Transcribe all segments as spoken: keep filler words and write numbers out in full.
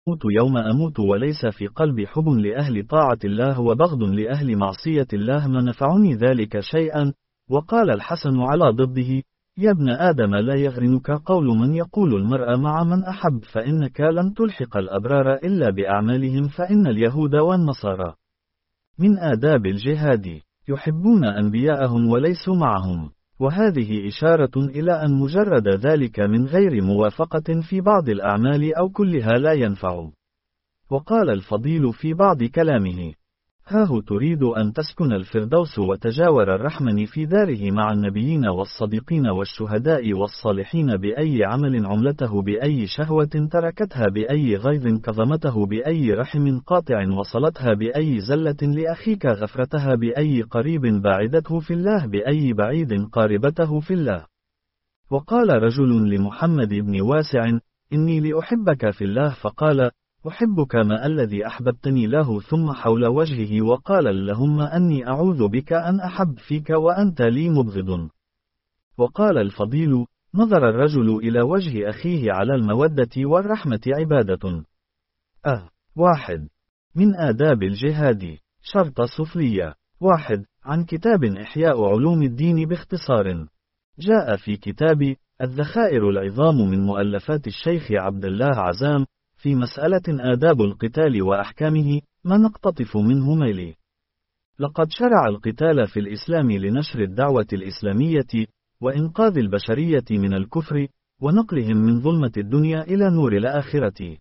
يوم أموت وليس في قلبي حب لأهل طاعة الله وبغض لأهل معصية الله ما نفعني ذلك شيئا. وقال الحسن على ضده: يا ابن آدم لا يغرنك قول من يقول المرء مع من أحب، فإنك لن تلحق الأبرار إلا بأعمالهم، فإن اليهود والنصارى من آداب الجهاد يحبون أنبياءهم وليسوا معهم، وهذه إشارة إلى أن مجرد ذلك من غير موافقة في بعض الأعمال أو كلها لا ينفع. وقال الفضيل في بعض كلامه: هاه تريد أن تسكن الفردوس وتجاور الرحمن في داره مع النبيين والصديقين والشهداء والصالحين، بأي عمل عملته، بأي شهوة تركتها، بأي غيظ كظمته، بأي رحم قاطع وصلتها، بأي زلة لأخيك غفرتها، بأي قريب باعدته في الله، بأي بعيد قاربته في الله. وقال رجل لمحمد بن واسع: إني لأحبك في الله، فقال: أحبك ما الذي أحببتني له، ثم حول وجهه وقال: اللهم أني أعوذ بك أن أحب فيك وأنت لي مبغض. وقال الفضيل: نظر الرجل إلى وجه أخيه على المودة والرحمة عبادة. أه واحد. من آداب الجهاد. شرط سفلية. واحد. عن كتاب إحياء علوم الدين باختصار. جاء في كتاب الذخائر العظام من مؤلفات الشيخ عبد الله عزام في مسألة آداب القتال وأحكامه ما نقتطف منه ميلي. لقد شرع القتال في الإسلام لنشر الدعوة الإسلامية وإنقاذ البشرية من الكفر ونقلهم من ظلمة الدنيا إلى نور الآخرة.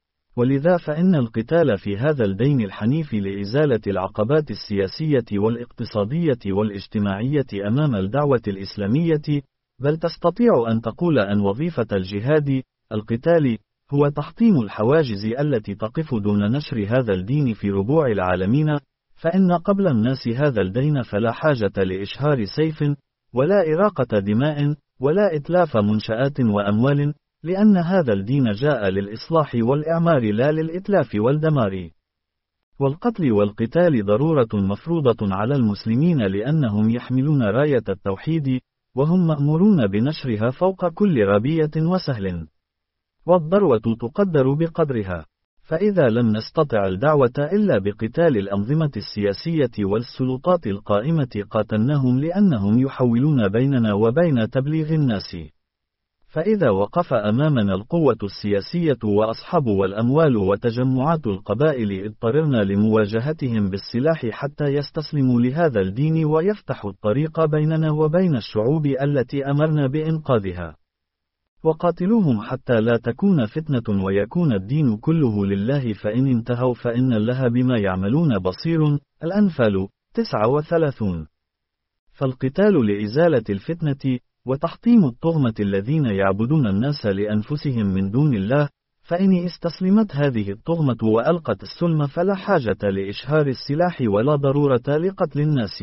ولذا فإن القتال في هذا الدين الحنيف لإزالة العقبات السياسية والاقتصادية والاجتماعية أمام الدعوة الإسلامية، بل تستطيع أن تقول أن وظيفة الجهاد القتال هو تحطيم الحواجز التي تقف دون نشر هذا الدين في ربوع العالمين، فإن قبل الناس هذا الدين فلا حاجة لإشهار سيف ولا إراقة دماء ولا إتلاف منشآت وأموال، لأن هذا الدين جاء للإصلاح والإعمار لا للإتلاف والدمار. والقتل والقتال ضرورة مفروضة على المسلمين، لأنهم يحملون راية التوحيد وهم مأمورون بنشرها فوق كل ربية وسهل، والضروة تقدر بقدرها. فإذا لم نستطع الدعوة إلا بقتال الأنظمة السياسية والسلطات القائمة قاتلناهم، لأنهم يحولون بيننا وبين تبليغ الناس. فإذا وقف أمامنا القوة السياسية وأصحاب والأموال وتجمعات القبائل، اضطررنا لمواجهتهم بالسلاح حتى يستسلموا لهذا الدين ويفتحوا الطريق بيننا وبين الشعوب التي أمرنا بإنقاذها. وقاتلوهم حتى لا تكون فتنة ويكون الدين كله لله، فإن انتهوا فإن الله بما يعملون بصير. الأنفال تسعة وثلاثون. فالقتال لإزالة الفتنة وتحطيم الطغمة الذين يعبدون الناس لأنفسهم من دون الله، فإن استسلمت هذه الطغمة وألقت السلم فلا حاجة لإشهار السلاح ولا ضرورة لقتل الناس.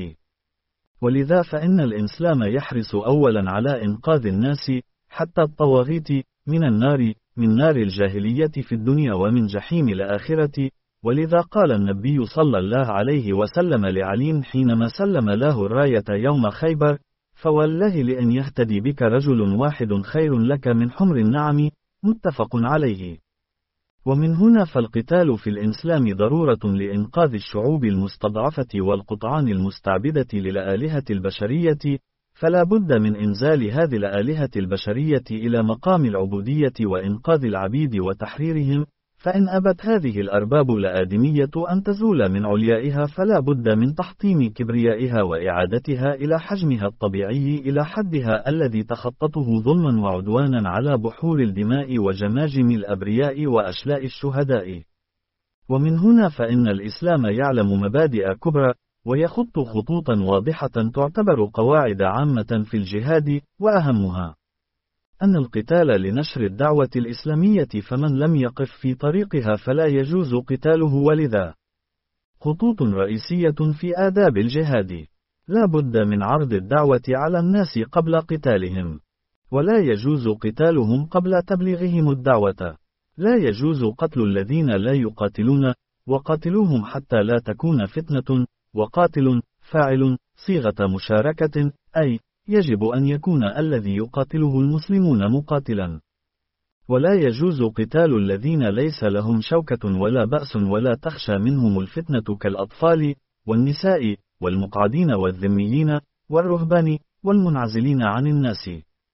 ولذا فإن الإسلام يحرص أولا على إنقاذ الناس حتى الطواغيت من النار، من نار الجاهلية في الدنيا ومن جحيم الآخرة. ولذا قال النبي صلى الله عليه وسلم لعلي حينما سلم له الراية يوم خيبر: فوالله لأن يهتدي بك رجل واحد خير لك من حمر النعم. متفق عليه. ومن هنا فالقتال في الإسلام ضرورة لإنقاذ الشعوب المستضعفة والقطعان المستعبدة للآلهة البشرية، فلا بد من إنزال هذه الآلهة البشرية إلى مقام العبودية وإنقاذ العبيد وتحريرهم. فإن أبت هذه الأرباب الآدمية أن تزول من عليائها، فلا بد من تحطيم كبريائها وإعادتها إلى حجمها الطبيعي، إلى حدها الذي تخطته ظلما وعدوانا على بحور الدماء وجماجم الأبرياء وأشلاء الشهداء. ومن هنا فإن الإسلام يعلم مبادئ كبرى ويخط خطوطا واضحة تعتبر قواعد عامة في الجهاد، وأهمها أن القتال لنشر الدعوة الإسلامية، فمن لم يقف في طريقها فلا يجوز قتاله. ولذا خطوط رئيسية في آداب الجهاد: لا بد من عرض الدعوة على الناس قبل قتالهم، ولا يجوز قتالهم قبل تبليغهم الدعوة. لا يجوز قتل الذين لا يقاتلون، وقاتلوهم حتى لا تكون فتنة. وقاتل فاعل صيغة مشاركة، أي يجب أن يكون الذي يقاتله المسلمون مقاتلا. ولا يجوز قتال الذين ليس لهم شوكة ولا بأس ولا تخشى منهم الفتنة كالأطفال والنساء والمقعدين والذميين والرهبان والمنعزلين عن الناس.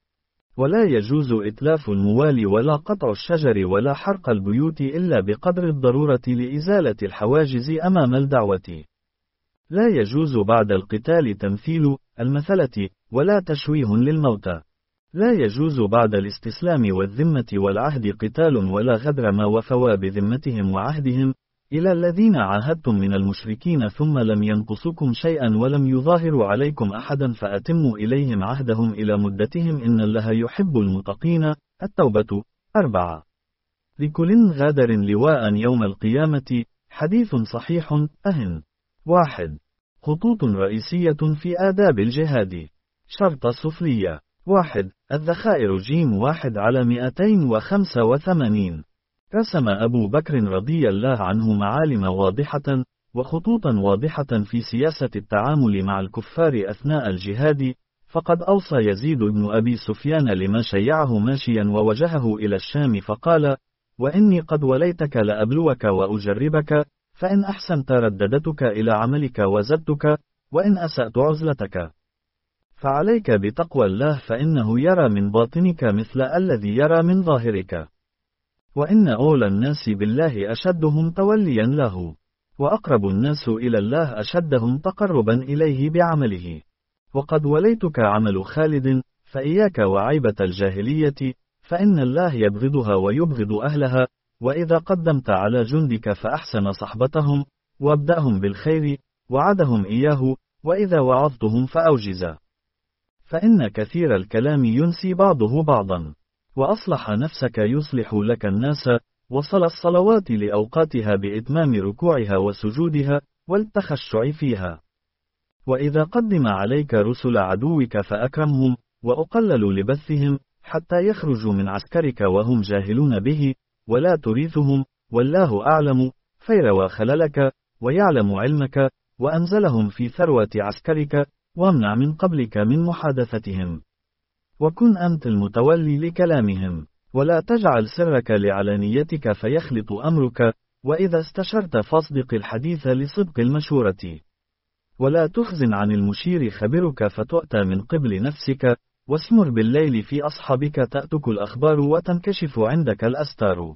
ولا يجوز إتلاف الموالي ولا قطع الشجر ولا حرق البيوت إلا بقدر الضرورة لإزالة الحواجز أمام الدعوة. لا يجوز بعد القتال تمثيل المثلة ولا تشويه للموتى. لا يجوز بعد الاستسلام والذمة والعهد قتال ولا غدر ما وفوا بذمتهم وعهدهم إلى الذين عاهدتم من المشركين ثم لم ينقصكم شيئا ولم يظاهروا عليكم أحدا فأتموا إليهم عهدهم إلى مدتهم إن الله يحب المتقين. التوبة. أربعة. لكل غادر لواء يوم القيامة. حديث صحيح. أهن. واحد. خطوط رئيسية في آداب الجهاد. شرط سفلية. واحد. الذخائر جيم واحد على مئتين وخمسة وثمانين. رسم أبو بكر رضي الله عنه معالم واضحة وخطوطا واضحة في سياسة التعامل مع الكفار أثناء الجهاد، فقد أوصى يزيد بن أبي سفيان لما شيعه ماشيا ووجهه إلى الشام فقال: وإني قد وليتك لأبلوك وأجربك، فإن أحسنت رددتك إلى عملك وزدتك، وإن أسأت عزلتك. فعليك بتقوى الله فإنه يرى من باطنك مثل الذي يرى من ظاهرك. وإن أولى الناس بالله أشدهم توليا له، وأقرب الناس إلى الله أشدهم تقربا إليه بعمله. وقد وليتك عمل خالد، فإياك وعيبة الجاهلية، فإن الله يبغضها ويبغض أهلها. وإذا قدمت على جندك فأحسن صحبتهم، وابدأهم بالخير، وعدهم إياه، وإذا وعظتهم فأوجز. فإن كثير الكلام ينسي بعضه بعضا. وأصلح نفسك يصلح لك الناس، وصل الصلوات لأوقاتها بإتمام ركوعها وسجودها، والتخشع فيها. وإذا قدم عليك رسل عدوك فأكرمهم، وأقلل لبثهم، حتى يخرجوا من عسكرك وهم جاهلون به، ولا تريثهم، والله أعلم، فيروى خللك، ويعلم علمك، وأنزلهم في ثروة عسكرك، وامنع من قبلك من محادثتهم. وكن أنت المتولي لكلامهم، ولا تجعل سرك لعلانيتك فيخلط أمرك، وإذا استشرت فاصدق الحديث لصدق المشورة. ولا تخزن عن المشير خبرك فتؤتى من قبل نفسك، واسمر بالليل في أصحابك تأتك الأخبار وتنكشف عندك الأستار.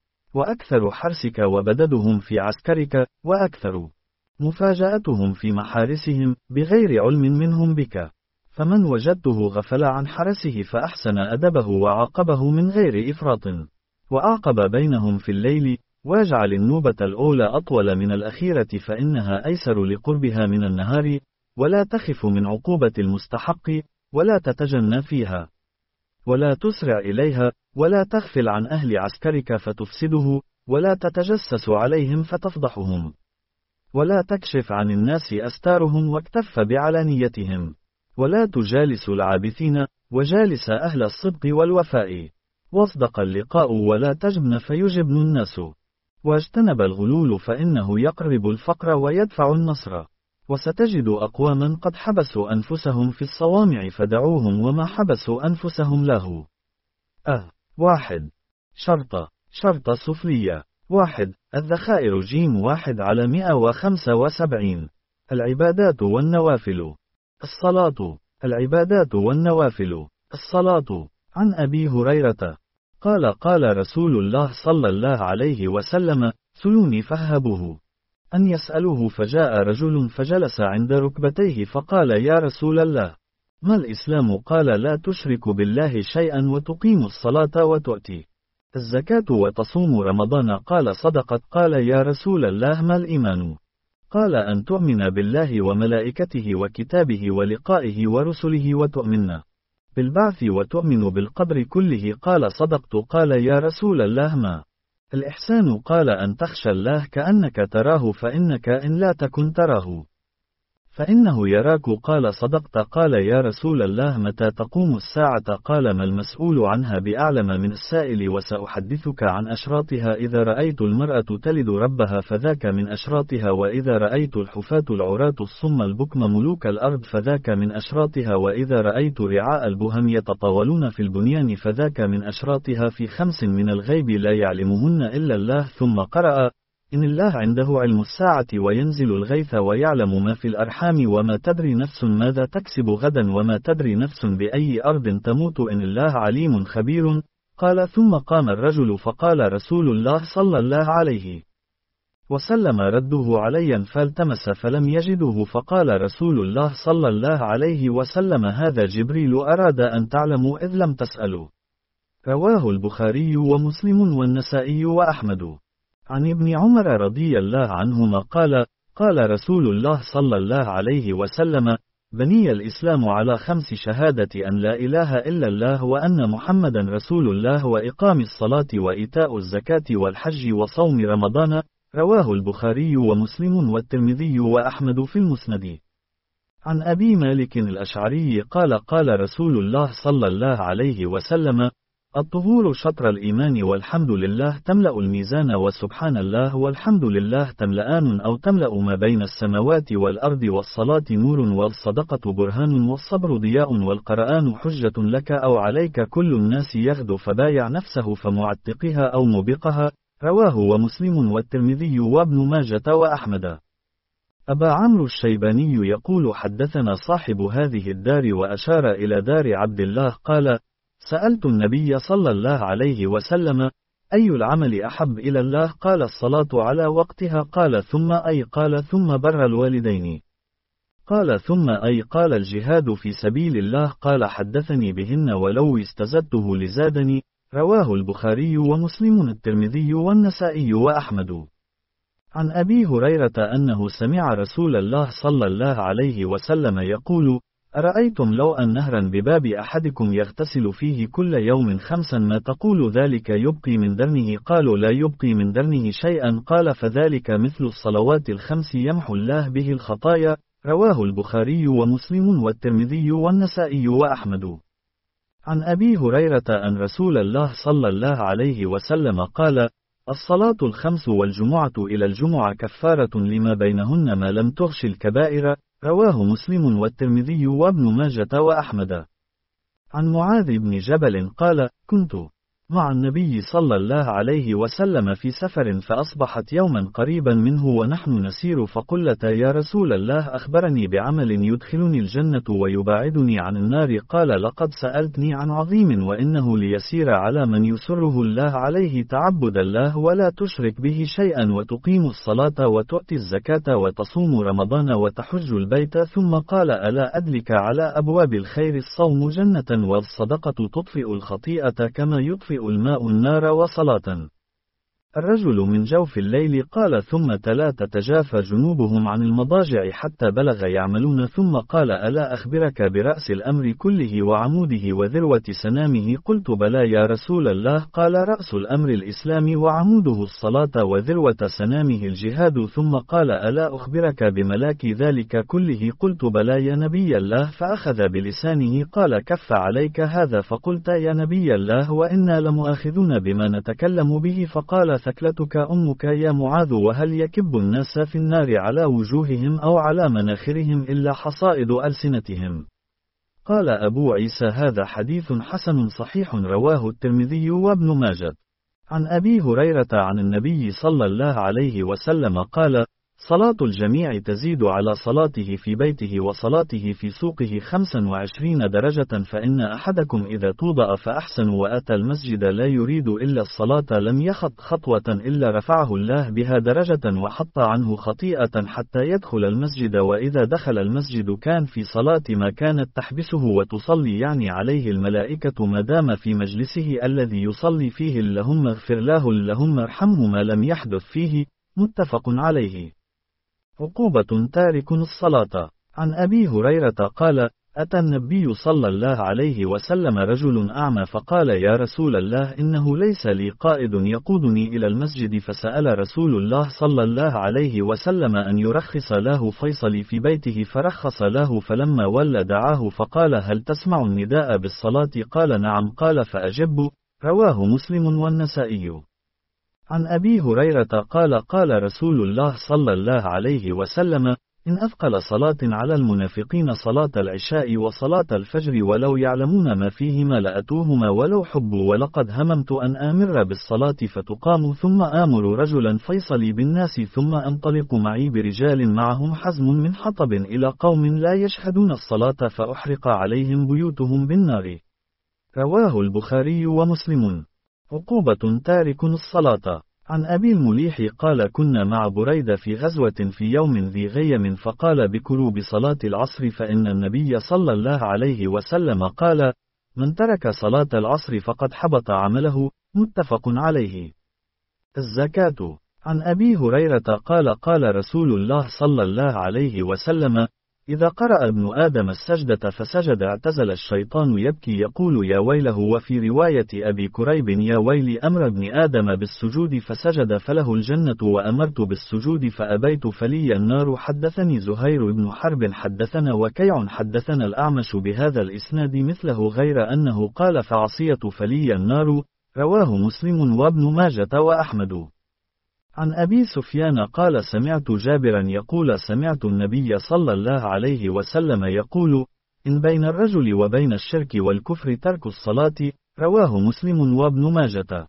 وأكثر حرسك وبددهم في عسكرك، وأكثر مفاجأتهم في محارسهم، بغير علم منهم بك. فمن وجدته غفل عن حرسه فأحسن أدبه وعاقبه من غير إفراط. وأعقب بينهم في الليل، واجعل النوبة الأولى أطول من الأخيرة فإنها أيسر لقربها من النهار، ولا تخف من عقوبة المستحق، ولا تتجنى فيها، ولا تسرع إليها، ولا تغفل عن أهل عسكرك فتفسده، ولا تتجسس عليهم فتفضحهم، ولا تكشف عن الناس أستارهم واكتف بعلانيتهم، ولا تجالس العابثين، وجالس أهل الصدق والوفاء. واصدق اللقاء ولا تجبن فيجبن الناس. واجتنب الغلول فإنه يقرب الفقر ويدفع النصر. وستجد أقواما قد حبسوا أنفسهم في الصوامع فدعوهم وما حبسوا أنفسهم له. أه. واحد. شرطة. شرطة سفلية. واحد. الذخائر جيم واحد على مئة وخمسة وسبعين. العبادات والنوافل. الصلاة. العبادات والنوافل. الصلاة. عن أبي هريرة قال قال رسول الله صلى الله عليه وسلم: سلوني فاهبوه. أن يسألوه فجاء رجل فجلس عند ركبتيه فقال: يا رسول الله، ما الإسلام؟ قال: لا تشرك بالله شيئا وتقيم الصلاة وتؤتي الزكاة وتصوم رمضان. قال: صدقت. قال: يا رسول الله، ما الإيمان؟ قال: أن تؤمن بالله وملائكته وكتابه ولقائه ورسله وتؤمن بالبعث وتؤمن بالقدر كله. قال: صدقت. قال: يا رسول الله، ما الإحسان؟ قال: أن تخشى الله كأنك تراه فإنك إن لا تكن تراه فإنه يراك. قال صدقت. قال يا رسول الله متى تقوم الساعة؟ قال ما المسؤول عنها بأعلم من السائل، وسأحدثك عن أشراطها. إذا رأيت المرأة تلد ربها فذاك من أشراطها، وإذا رأيت الحفاة العراة الصم البكم ملوك الأرض فذاك من أشراطها، وإذا رأيت رعاء البهم يتطاولون في البنيان فذاك من أشراطها. في خمس من الغيب لا يعلمهن إلا الله. ثم قرأ إن الله عنده علم الساعة وينزل الغيث ويعلم ما في الأرحام وما تدري نفس ماذا تكسب غدا وما تدري نفس بأي أرض تموت إن الله عليم خبير. قال ثم قام الرجل فقال رسول الله صلى الله عليه وسلم رده عليا فالتمس فلم يجده، فقال رسول الله صلى الله عليه وسلم هذا جبريل أراد أن تعلموا إذ لم تسألوا. رواه البخاري ومسلم والنسائي وأحمد. عن ابن عمر رضي الله عنهما قال قال رسول الله صلى الله عليه وسلم بني الإسلام على خمس: شهادة أن لا إله إلا الله وأن محمدا رسول الله، وإقام الصلاة وإيتاء الزكاة والحج وصوم رمضان. رواه البخاري ومسلم والترمذي وأحمد في المسند. عن أبي مالك الأشعري قال قال رسول الله صلى الله عليه وسلم الطهور شطر الإيمان والحمد لله تملأ الميزان، وسبحان الله والحمد لله تملأان أو تملأ ما بين السماوات والأرض، والصلاة نور والصدقة برهان والصبر ضياء والقرآن حجة لك أو عليك. كل الناس يغدو فبايع نفسه فمعتقها أو موبقها. رواه ومسلم والترمذي وابن ماجة وأحمد. أبا عمرو الشيباني يقول حدثنا صاحب هذه الدار وأشار إلى دار عبد الله قال سألت النبي صلى الله عليه وسلم أي العمل أحب إلى الله؟ قال الصلاة على وقتها. قال ثم أي؟ قال ثم بر الوالدين. قال ثم أي؟ قال الجهاد في سبيل الله. قال حدثني بهن ولو استزدته لزادني. رواه البخاري ومسلم الترمذي والنسائي وأحمد. عن أبي هريرة أنه سمع رسول الله صلى الله عليه وسلم يقول أرأيتم لو أن نهرا بباب أحدكم يغتسل فيه كل يوم خمسا ما تقول ذلك يبقي من درنه؟ قالوا لا يبقي من درنه شيئا. قال فذلك مثل الصلوات الخمس يمحو الله به الخطايا. رواه البخاري ومسلم والترمذي والنسائي وأحمد. عن أبي هريرة أن رسول الله صلى الله عليه وسلم قال الصلاة الخمس والجمعة إلى الجمعة كفارة لما بينهن ما لم تغش الكبائر. رواه مسلم والترمذي وابن ماجة وأحمد. عن معاذ بن جبل قال كنت مع النبي صلى الله عليه وسلم في سفر فأصبحت يوما قريبا منه ونحن نسير، فقلت يا رسول الله أخبرني بعمل يدخلني الجنة ويباعدني عن النار. قال لقد سألتني عن عظيم وإنه ليسير على من يسره الله عليه تعبد الله ولا تشرك به شيئا، وتقيم الصلاة وتؤتي الزكاة وتصوم رمضان وتحج البيت. ثم قال ألا أدلك على أبواب الخير؟ الصوم جنة والصدقة تطفئ الخطيئة كما يطفئ الماء النار وصلاة الرجل من جوف الليل. قال ثم تلا تتجافى جنوبهم عن المضاجع حتى بلغ يعملون. ثم قال ألا أخبرك برأس الأمر كله وعموده وذروة سنامه؟ قلت بلى يا رسول الله. قال رأس الأمر الإسلام وعموده الصلاة وذروة سنامه الجهاد. ثم قال ألا أخبرك بملاك ذلك كله؟ قلت بلى يا نبي الله. فأخذ بلسانه قال كف عليك هذا. فقلت يا نبي الله وإنا لمؤاخذون بما نتكلم به. فقال ثكلتك أمك يا معاذ. وهل يكب الناس في النار على وجوههم أو على مناخرهم إلا حصائد ألسنتهم؟ قال أبو عيسى هذا حديث حسن صحيح. رواه الترمذي وابن ماجه. عن أبي هريرة عن النبي صلى الله عليه وسلم قال صلاة الجميع تزيد على صلاته في بيته وصلاته في سوقه خمسا وعشرين درجة. فإن أحدكم إذا توضأ فأحسن وأتى المسجد لا يريد إلا الصلاة لم يخط خطوة إلا رفعه الله بها درجة وحط عنه خطيئة حتى يدخل المسجد. وإذا دخل المسجد كان في صلاة ما كانت تحبسه وتصلي يعني عليه الملائكة ما دام في مجلسه الذي يصلي فيه. اللهم اغفر له اللهم ارحمه ما لم يحدث فيه. متفق عليه. عقوبة تارك الصلاة. عن أبي هريرة قال أتى النبي صلى الله عليه وسلم رجل أعمى فقال يا رسول الله إنه ليس لي قائد يقودني إلى المسجد، فسأل رسول الله صلى الله عليه وسلم أن يرخص له فيصل في بيته فرخص له، فلما ولى دعاه فقال هل تسمع النداء بالصلاة؟ قال نعم. قال فأجب. رواه مسلم والنسائي. عن أبي هريرة قال قال رسول الله صلى الله عليه وسلم إن أثقل صلاة على المنافقين صلاة العشاء وصلاة الفجر ولو يعلمون ما فيهما لأتوهما ولو حبوا، ولقد هممت أن آمر بالصلاة فتقام ثم آمر رجلا فيصلي بالناس ثم أنطلق معي برجال معهم حزم من حطب إلى قوم لا يشهدون الصلاة فأحرق عليهم بيوتهم بالنار. رواه البخاري ومسلم. عقوبة تارك الصلاة. عن أبي المليح قال كنا مع بريدة في غزوة في يوم ذي غيم فقال بكروا بصلاة العصر، فإن النبي صلى الله عليه وسلم قال من ترك صلاة العصر فقد حبط عمله. متفق عليه. الزكاة. عن أبي هريرة قال قال رسول الله صلى الله عليه وسلم إذا قرأ ابن آدم السجدة فسجد اعتزل الشيطان يبكي يقول يا ويله. وفي رواية أبي كريب يا ويلي أمر ابن آدم بالسجود فسجد فله الجنة وأمرت بالسجود فأبيت فلي النار. حدثني زهير بن حرب حدثنا وكيع حدثنا الأعمش بهذا الإسناد مثله غير أنه قال فعصية فلي النار. رواه مسلم وابن ماجة وأحمد. عن أبي سفيان قال سمعت جابرا يقول سمعت النبي صلى الله عليه وسلم يقول إن بين الرجل وبين الشرك والكفر ترك الصلاة. رواه مسلم وابن ماجة.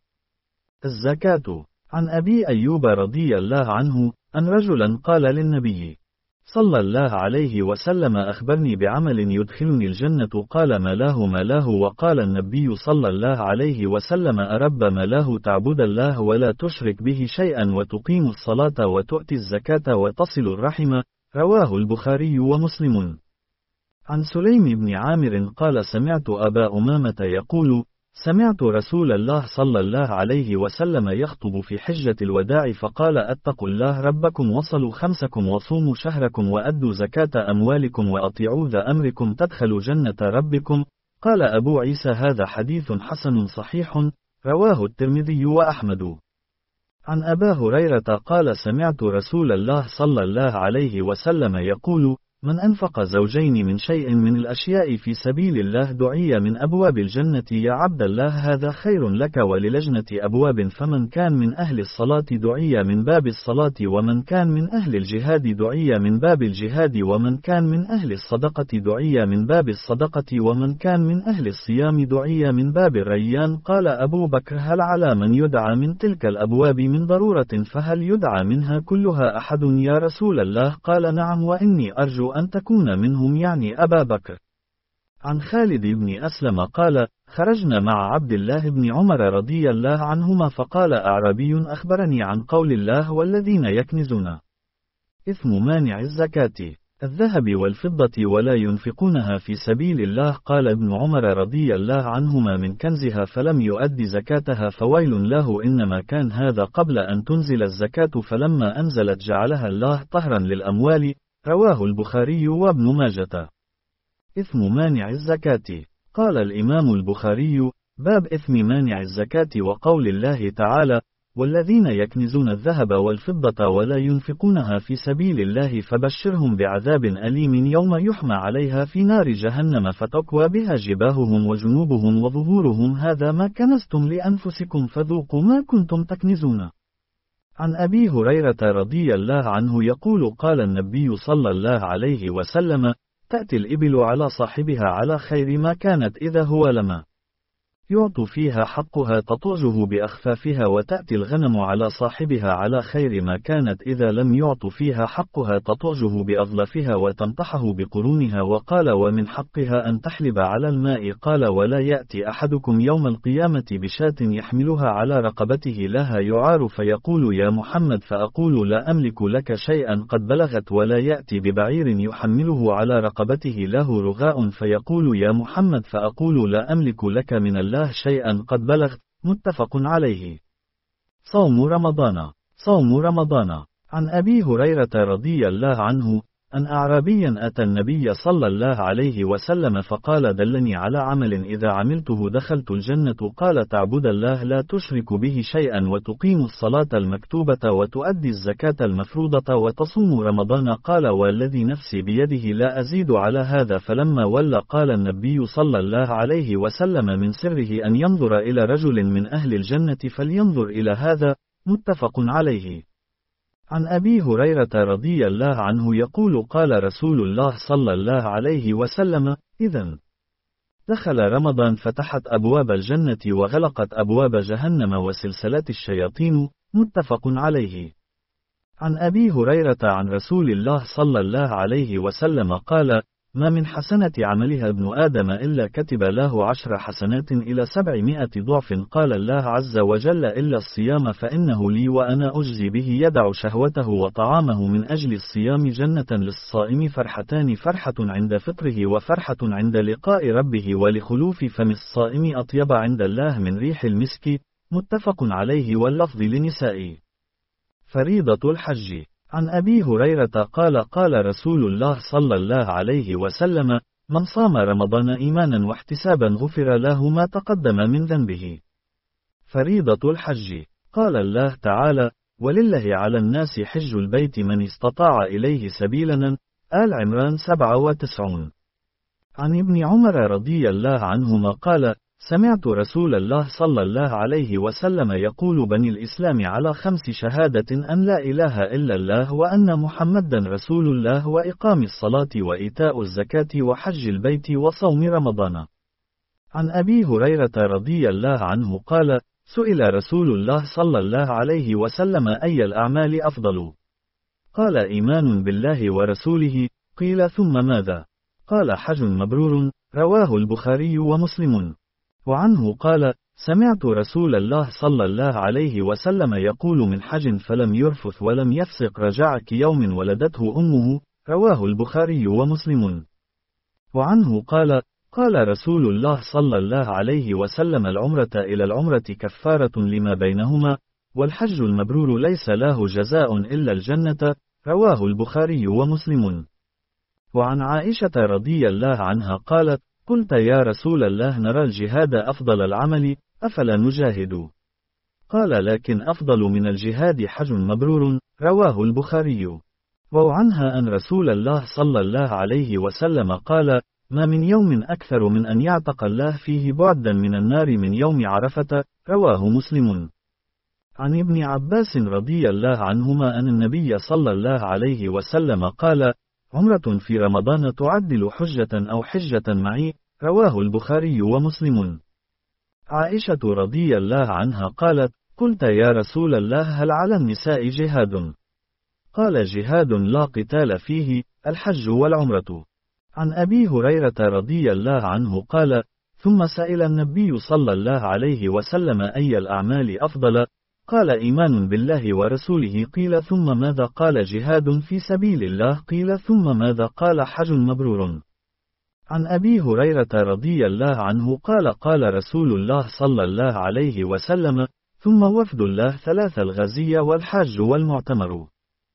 الزكاة. عن أبي أيوب رضي الله عنه أن رجلا قال للنبي صلى الله عليه وسلم أخبرني بعمل يدخلني الجنة. قال ما له ما له. وقال النبي صلى الله عليه وسلم أرب ما له تعبد الله ولا تشرك به شيئا وتقيم الصلاة وتؤتي الزكاة وتصل الرحم. رواه البخاري ومسلم. عن سليم بن عامر قال سمعت أبا أمامة يقول سمعت رسول الله صلى الله عليه وسلم يخطب في حجة الوداع فقال اتقوا الله ربكم وصلوا خمسكم وصوموا شهركم وأدوا زكاة أموالكم وأطيعوا ذا أمركم تدخلوا جنة ربكم. قال أبو عيسى هذا حديث حسن صحيح. رواه الترمذي وأحمد. عن أبا هريرة قال سمعت رسول الله صلى الله عليه وسلم يقول من أنفق زوجين من شيء من الأشياء في سبيل الله دعي من أبواب الجنة يا عبد الله هذا خير لك وللجنة أبواب. فمن كان من أهل الصلاة دعي من باب الصلاة ومن كان من أهل الجهاد دعي من باب الجهاد ومن كان من أهل الصدقة دعي من باب الصدقة ومن كان من أهل الصيام دعي من باب الريان. قال أبو بكر هل على من يدعى من تلك الأبواب من ضرورة فهل يدعى منها كلها أحد يا رسول الله؟ قال نعم وإني أرجو أن تكون منهم يعني أبا بكر. عن خالد بن أسلم قال خرجنا مع عبد الله بن عمر رضي الله عنهما فقال أعرابي أخبرني عن قول الله والذين يكنزون إثم مانع الزكاة الذهب والفضة ولا ينفقونها في سبيل الله. قال ابن عمر رضي الله عنهما من كنزها فلم يؤد زكاتها فويل له. إنما كان هذا قبل أن تنزل الزكاة فلما أنزلت جعلها الله طهرا للأموال. رواه البخاري وابن ماجة. إثم مانع الزكاة. قال الإمام البخاري باب إثم مانع الزكاة وقول الله تعالى والذين يكنزون الذهب والفضة ولا ينفقونها في سبيل الله فبشرهم بعذاب أليم يوم يحمى عليها في نار جهنم فتكوى بها جباههم وجنوبهم وظهورهم هذا ما كنزتم لأنفسكم فذوقوا ما كنتم تكنزون. عن أبي هريرة رضي الله عنه يقول قال النبي صلى الله عليه وسلم تأتي الإبل على صاحبها على خير ما كانت إذا هو لما يعطوا فيها حقها تطوجه بأخفافها وتأتي الغنم على صاحبها على خير ما كانت إذا لم يعطوا فيها حقها تطوجه بأظلفها وتنطحه بقرونها. وقال ومن حقها أن تحلب على الماء. قال ولا يأتي أحدكم يوم القيامة بشاة يحملها على رقبته لها يعار فيقول يا محمد فأقول لا أملك لك شيئا قد بلغت ولا يأتي ببعير يحمله على رقبته له رغاء فيقول يا محمد فأقول لا أملك لك من الله شيئا قد بلغت. متفق عليه. صوم رمضان. صوم رمضان. عن أبي هريرة رضي الله عنه أن أعرابيا أتى النبي صلى الله عليه وسلم فقال دلني على عمل إذا عملته دخلت الجنة. قال تعبد الله لا تشرك به شيئا وتقيم الصلاة المكتوبة وتؤدي الزكاة المفروضة وتصوم رمضان. قال والذي نفسي بيده لا أزيد على هذا. فلما ولى قال النبي صلى الله عليه وسلم من سره أن ينظر إلى رجل من أهل الجنة فلينظر إلى هذا. متفق عليه. عن أبي هريرة رضي الله عنه يقول قال رسول الله صلى الله عليه وسلم: إذن دخل رمضان فتحت أبواب الجنة وغلقت أبواب جهنم وسلسلات الشياطين. متفق عليه. عن أبي هريرة عن رسول الله صلى الله عليه وسلم قال: ما من حسنة عملها ابن آدم إلا كتب له عشر حسنات إلى سبعمائة ضعف. قال الله عز وجل: إلا الصيام فإنه لي وأنا أجزي به. يدع شهوته وطعامه من أجل الصيام جنة للصائم فرحتان، فرحة عند فطره وفرحة عند لقاء ربه، ولخلوف فم الصائم أطيب عند الله من ريح المسك. متفق عليه واللفظ لنسائي. فريضة الحج. عن أبي هريرة قال قال رسول الله صلى الله عليه وسلم: من صام رمضان إيمانا واحتسابا غفر له ما تقدم من ذنبه. فريضة الحج. قال الله تعالى: ولله على الناس حج البيت من استطاع إليه سبيلا. آل عمران سبعة وتسعين. عن ابن عمر رضي الله عنهما قال: سمعت رسول الله صلى الله عليه وسلم يقول: بني الإسلام على خمس شهادة أن لا إله إلا الله وأن محمدا رسول الله وإقام الصلاة وإيتاء الزكاة وحج البيت وصوم رمضان. عن أبي هريرة رضي الله عنه قال: سئل رسول الله صلى الله عليه وسلم: أي الأعمال أفضل؟ قال: إيمان بالله ورسوله. قيل: ثم ماذا؟ قال: حج مبرور. رواه البخاري ومسلم. وعنه قال: سمعت رسول الله صلى الله عليه وسلم يقول: من حج فلم يرفث ولم يفسق رجع كيوم ولدته أمه. رواه البخاري ومسلم. وعنه قال: قال رسول الله صلى الله عليه وسلم: العمرة إلى العمرة كفارة لما بينهما، والحج المبرور ليس له جزاء إلا الجنة. رواه البخاري ومسلم. وعن عائشة رضي الله عنها قالت: قلت يا رسول الله نرى الجهاد أفضل العمل، أفلا نجاهد؟ قال: لكن أفضل من الجهاد حج مبرور. رواه البخاري. وعنها أن رسول الله صلى الله عليه وسلم قال: ما من يوم أكثر من أن يعتق الله فيه بعدا من النار من يوم عرفة. رواه مسلم. عن ابن عباس رضي الله عنهما أن النبي صلى الله عليه وسلم قال: عمرة في رمضان تعدل حجة أو حجة معي. رواه البخاري ومسلم. عائشة رضي الله عنها قالت: قلت يا رسول الله هل على النساء جهاد؟ قال: جهاد لا قتال فيه، الحج والعمرة. عن أبي هريرة رضي الله عنه قال: ثم سئل النبي صلى الله عليه وسلم: أي الأعمال أفضل؟ قال: إيمان بالله ورسوله. قيل: ثم ماذا؟ قال: جهاد في سبيل الله. قيل: ثم ماذا؟ قال: حج مبرور. عن أبي هريرة رضي الله عنه قال: قال رسول الله صلى الله عليه وسلم: ثم وفد الله ثلاث: الغزية والحاج والمعتمر.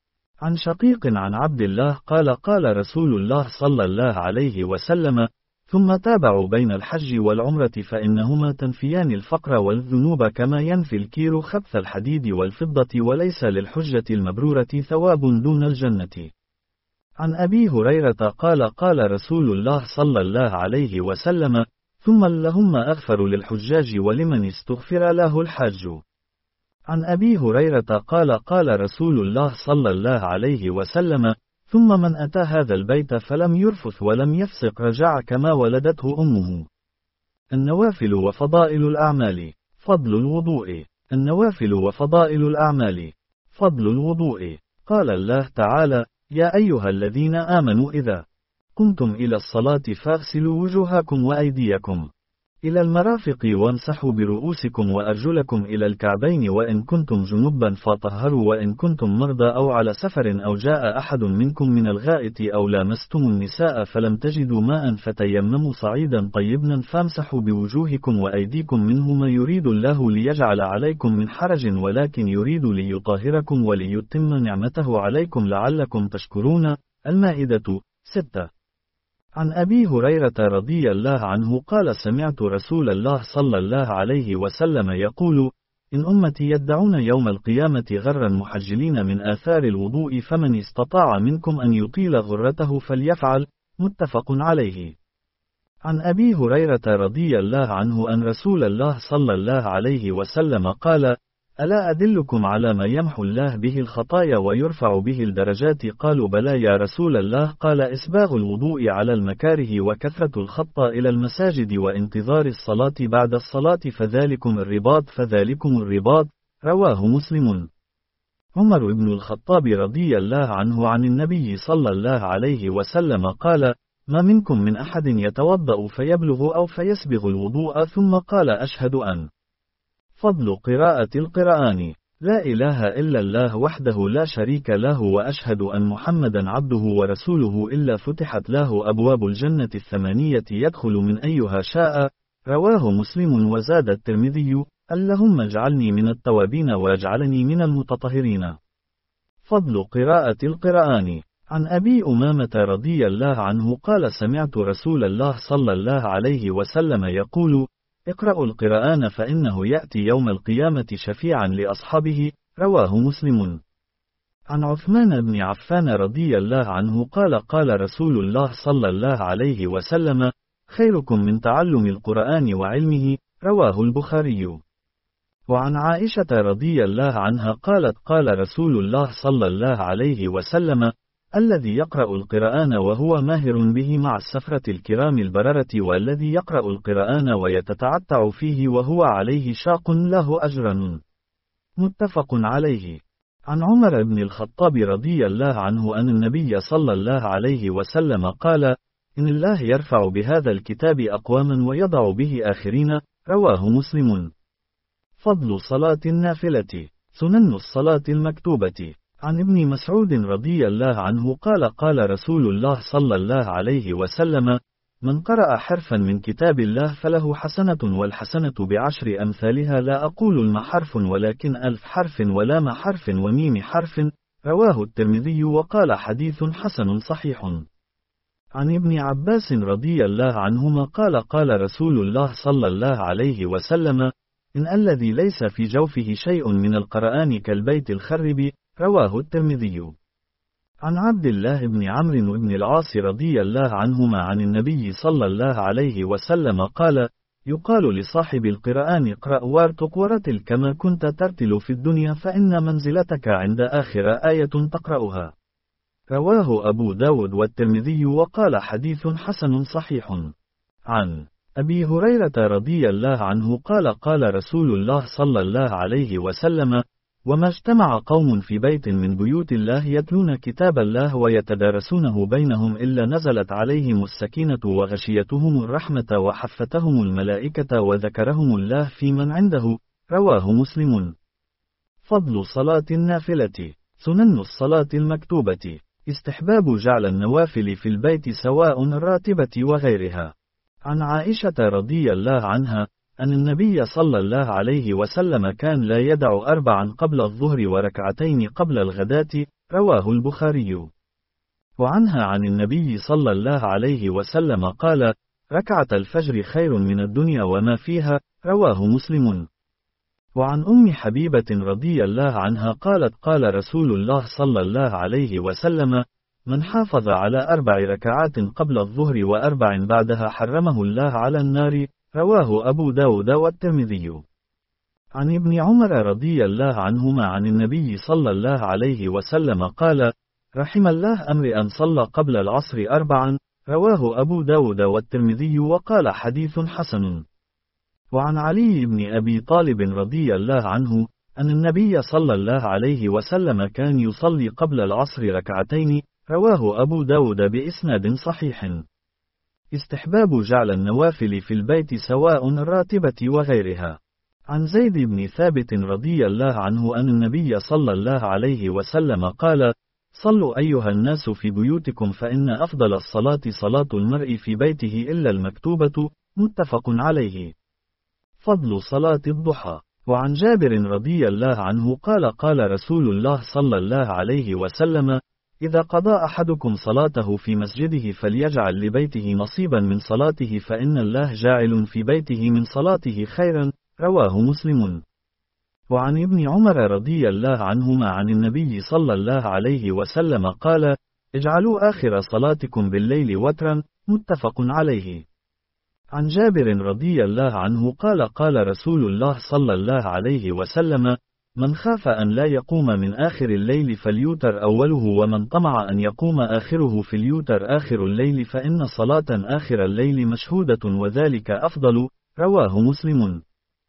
عن شقيق عن عبد الله قال: قال رسول الله صلى الله عليه وسلم: ثم تابعوا بين الحج والعمرة فإنهما تنفيان الفقر والذنوب كما ينفي الكير خبث الحديد والفضة، وليس للحجة المبرورة ثواب دون الجنة. عن أبي هريرة قال: قال رسول الله صلى الله عليه وسلم: ثم اللهم أغفر للحجاج ولمن استغفر له الحاج. عن أبي هريرة قال: قال رسول الله صلى الله عليه وسلم: ثم من أتى هذا البيت فلم يرفث ولم يفسق رجع كما ولدته أمه. النوافل وفضائل الأعمال. فضل الوضوء. النوافل وفضائل الأعمال. فضل الوضوء. قال الله تعالى: يا أيها الذين آمنوا إذا قمتم إلى الصلاة فاغسلوا وجوهكم وأيديكم إلى المرافق وامسحوا برؤوسكم وأرجلكم إلى الكعبين، وإن كنتم جنبا فطهروا، وإن كنتم مرضى أو على سفر أو جاء أحد منكم من الغائط أو لامستم النساء فلم تجدوا ماء فتيمموا صعيدا طيبا فامسحوا بوجوهكم وأيديكم منه ما يريد الله ليجعل عليكم من حرج ولكن يريد ليطهركم وليتم نعمته عليكم لعلكم تشكرون. المائدة ستة. عن أبي هريرة رضي الله عنه قال سمعت رسول الله صلى الله عليه وسلم يقول: إن أمتي يدعون يوم القيامة غرا محجلين من آثار الوضوء فمن استطاع منكم أن يطيل غرته فليفعل، متفق عليه. عن أبي هريرة رضي الله عنه أن رسول الله صلى الله عليه وسلم قال: ألا أدلكم على ما يمحو الله به الخطايا ويرفع به الدرجات؟ قالوا بلى يا رسول الله. قال: إسباغ الوضوء على المكاره وكثرة الخطى إلى المساجد وانتظار الصلاة بعد الصلاة فذلكم الرباط فذلكم الرباط. رواه مسلم. عمر بن الخطاب رضي الله عنه عن النبي صلى الله عليه وسلم قال: ما منكم من أحد يتوضأ فيبلغ أو فيسبغ الوضوء ثم قال: أشهد أن فضل قراءة القرآن لا إله إلا الله وحده لا شريك له وأشهد أن محمدا عبده ورسوله إلا فتحت له أبواب الجنة الثمانية يدخل من أيها شاء. رواه مسلم. وزاد الترمذي: اللهم اجعلني من التوابين واجعلني من المتطهرين. فضل قراءة القرآن. عن أبي أمامة رضي الله عنه قال سمعت رسول الله صلى الله عليه وسلم يقول: اقرأوا القرآن فإنه يأتي يوم القيامة شفيعا لأصحابه. رواه مسلم. عن عثمان بن عفان رضي الله عنه قال قال رسول الله صلى الله عليه وسلم: خيركم من تعلم القرآن وعلمه. رواه البخاري. وعن عائشة رضي الله عنها قالت قال رسول الله صلى الله عليه وسلم: الذي يقرأ القرآن وهو ماهر به مع السفرة الكرام البررة، والذي يقرأ القرآن ويتتعتع فيه وهو عليه شاق له أجر. متفق عليه. عن عمر بن الخطاب رضي الله عنه أن النبي صلى الله عليه وسلم قال: إن الله يرفع بهذا الكتاب أقواما ويضع به آخرين. رواه مسلم. فضل صلاة النافلة. سنن الصلاة المكتوبة. عن ابن مسعود رضي الله عنه قال قال رسول الله صلى الله عليه وسلم: من قرأ حرفا من كتاب الله فله حسنة، والحسنة بعشر أمثالها، لا أقول الم حرف ولكن ألف حرف ولام حرف وميم حرف. رواه الترمذي وقال حديث حسن صحيح. عن ابن عباس رضي الله عنهما قال قال رسول الله صلى الله عليه وسلم: إن الذي ليس في جوفه شيء من القرآن كالبيت الخرب. رواه الترمذي. عن عبد الله بن عمرو بن العاص رضي الله عنهما عن النبي صلى الله عليه وسلم قال: يقال لصاحب القرآن اقرأ وارتق ورتل كما كنت ترتل في الدنيا، فإن منزلتك عند آخر آية تقرأها. رواه أبو داود والترمذي وقال حديث حسن صحيح. عن أبي هريرة رضي الله عنه قال قال رسول الله صلى الله عليه وسلم: وما اجتمع قوم في بيت من بيوت الله يتلون كتاب الله ويتدارسونه بينهم إلا نزلت عليهم السكينة وغشيتهم الرحمة وحفتهم الملائكة وذكرهم الله في من عنده. رواه مسلم. فضل صلاة النافلة. سنن الصلاة المكتوبة. استحباب جعل النوافل في البيت سواء الراتبة وغيرها. عن عائشة رضي الله عنها أن النبي صلى الله عليه وسلم كان لا يدع أربعا قبل الظهر وركعتين قبل الغداة. رواه البخاري. وعنها عن النبي صلى الله عليه وسلم قال: ركعة الفجر خير من الدنيا وما فيها. رواه مسلم. وعن أم حبيبة رضي الله عنها قالت قال رسول الله صلى الله عليه وسلم: من حافظ على أربع ركعات قبل الظهر وأربع بعدها حرمه الله على النار. رواه أبو داود والترمذي. عن ابن عمر رضي الله عنهما عن النبي صلى الله عليه وسلم قال: رحم الله امرئا صلى قبل العصر أربعا. رواه أبو داود والترمذي وقال حديث حسن. وعن علي بن أبي طالب رضي الله عنه أن النبي صلى الله عليه وسلم كان يصلي قبل العصر ركعتين. رواه أبو داود بإسناد صحيح. استحباب جعل النوافل في البيت سواء الراتبة وغيرها. عن زيد بن ثابت رضي الله عنه أن النبي صلى الله عليه وسلم قال: صلوا أيها الناس في بيوتكم فإن أفضل الصلاة صلاة المرء في بيته إلا المكتوبة. متفق عليه. فضل صلاة الضحى. وعن جابر رضي الله عنه قال قال رسول الله صلى الله عليه وسلم: إذا قضى أحدكم صلاته في مسجده فليجعل لبيته نصيبا من صلاته فإن الله جاعل في بيته من صلاته خيرا، رواه مسلم. وعن ابن عمر رضي الله عنهما عن النبي صلى الله عليه وسلم قال: اجعلوا آخر صلاتكم بالليل وترا، متفق عليه. عن جابر رضي الله عنه قال: قال رسول الله صلى الله عليه وسلم: من خاف أن لا يقوم من آخر الليل فليوتر أوله، ومن طمع أن يقوم آخره فليوتر آخر الليل، فإن صلاة آخر الليل مشهودة وذلك أفضل، رواه مسلم.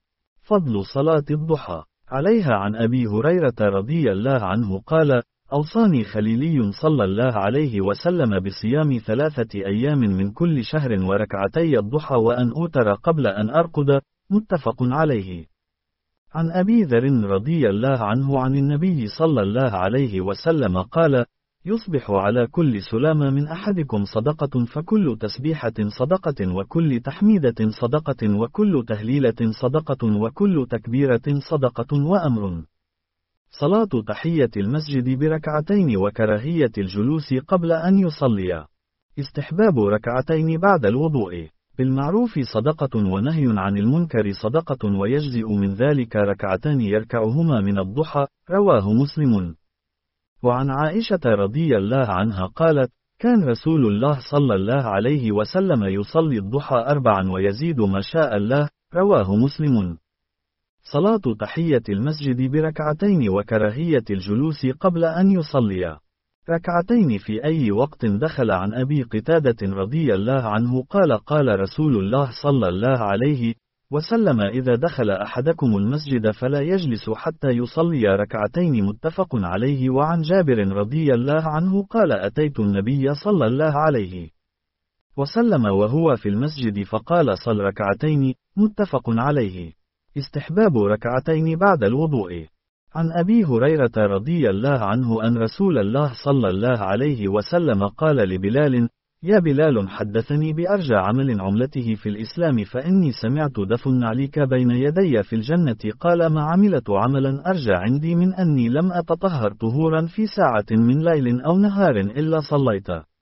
فضل صلاة الضحى. عليها عن أبي هريرة رضي الله عنه قال: أوصاني خليلي صلى الله عليه وسلم بصيام ثلاثة أيام من كل شهر وركعتي الضحى وأن أوتر قبل أن أرقد، متفق عليه. عن أبي ذر رضي الله عنه عن النبي صلى الله عليه وسلم قال: يصبح على كل سلامة من أحدكم صدقة، فكل تسبيحة صدقة، وكل تحميدة صدقة، وكل تهليلة صدقة، وكل تكبيرة صدقة. وأمر صلاة تحية المسجد بركعتين وكراهية الجلوس قبل أن يصلي. استحباب ركعتين بعد الوضوء. بالمعروف صدقة ونهي عن المنكر صدقة، ويجزئ من ذلك ركعتان يركعهما من الضحى، رواه مسلم. وعن عائشة رضي الله عنها قالت: كان رسول الله صلى الله عليه وسلم يصلي الضحى أربعا ويزيد ما شاء الله، رواه مسلم. صلاة تحية المسجد بركعتين وكراهية الجلوس قبل أن يصلي. ركعتين في أي وقت دخل. عن أبي قتادة رضي الله عنه قال: قال رسول الله صلى الله عليه وسلم: إذا دخل أحدكم المسجد فلا يجلس حتى يصلي ركعتين، متفق عليه. وعن جابر رضي الله عنه قال: أتيت النبي صلى الله عليه وسلم وهو في المسجد فقال: صل ركعتين، متفق عليه. استحباب ركعتين بعد الوضوء. عن أبي هريرة رضي الله عنه أن رسول الله صلى الله عليه وسلم قال لبلال: يا بلال، حدثني بأرجى عمل عملته في الإسلام، فإني سمعت دفن عليك بين يدي في الجنة. قال: ما عملت عملا أرجى عندي من أني لم أتطهر طهورا في ساعة من ليل أو نهار إلا صليت.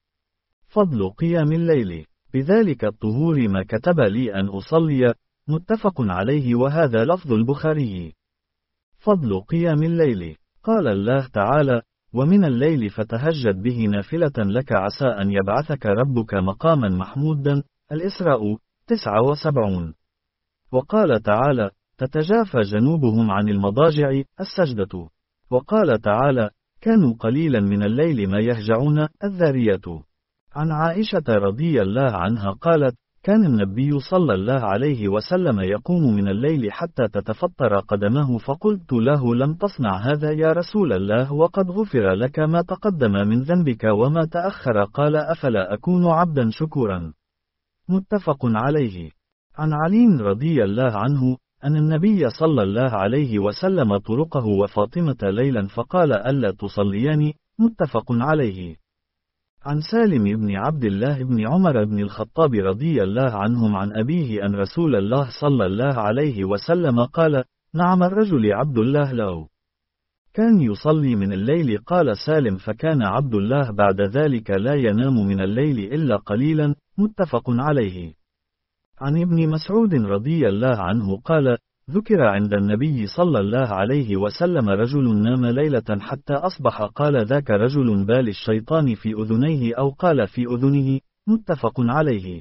فضل قيام الليل. بذلك الطهور ما كتب لي أن أصلي، متفق عليه، وهذا لفظ البخاري. فضل قيام الليل. قال الله تعالى: ومن الليل فتهجد به نافلة لك عسى أن يبعثك ربك مقاما محمودا. الإسراء تسعة وسبعون. وقال تعالى: تتجافى جنوبهم عن المضاجع. السجدة. وقال تعالى: كانوا قليلا من الليل ما يهجعون. الذاريات. عن عائشة رضي الله عنها قالت: كان النبي صلى الله عليه وسلم يقوم من الليل حتى تتفطر قدمه، فقلت له: لم تصنع هذا يا رسول الله، وقد غفر لك ما تقدم من ذنبك وما تأخر. قال: أفلا أكون عبدا شكورا، متفق عليه. عن علي رضي الله عنه أن النبي صلى الله عليه وسلم طرقه وفاطمة ليلا فقال: ألا تصليان، متفق عليه. عن سالم بن عبد الله بن عمر بن الخطاب رضي الله عنهم عن أبيه أن رسول الله صلى الله عليه وسلم قال: نعم الرجل عبد الله له كان يصلي من الليل. قال سالم: فكان عبد الله بعد ذلك لا ينام من الليل إلا قليلا، متفق عليه. عن ابن مسعود رضي الله عنه قال: ذكر عند النبي صلى الله عليه وسلم رجل نام ليلة حتى أصبح، قال: ذاك رجل بال الشيطان في أذنيه، أو قال في أذنه، متفق عليه.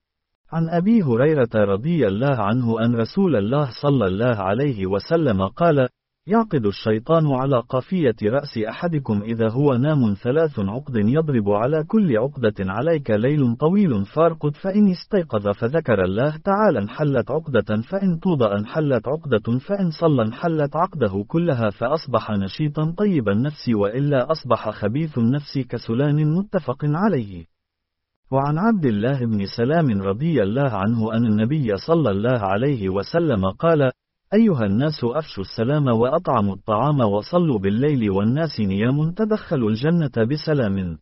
عن أبي هريرة رضي الله عنه أن رسول الله صلى الله عليه وسلم قال: يعقد الشيطان على قافية رأس أحدكم إذا هو نام ثلاث عقد، يضرب على كل عقدة عليك ليل طويل فارقد، فإن استيقظ فذكر الله تعالى انحلت عقدة، فإن توضأ انحلت عقدة، فإن صلى انحلت عقده كلها، فأصبح نشيطا طيب النفس، وإلا أصبح خبيث النفس كسلان، متفق عليه. وعن عبد الله بن سلام رضي الله عنه أن النبي صلى الله عليه وسلم قال: أيها الناس، أفشوا السلام وأطعموا الطعام وصلوا بالليل والناس نيام، تدخلوا الجنة بسلام.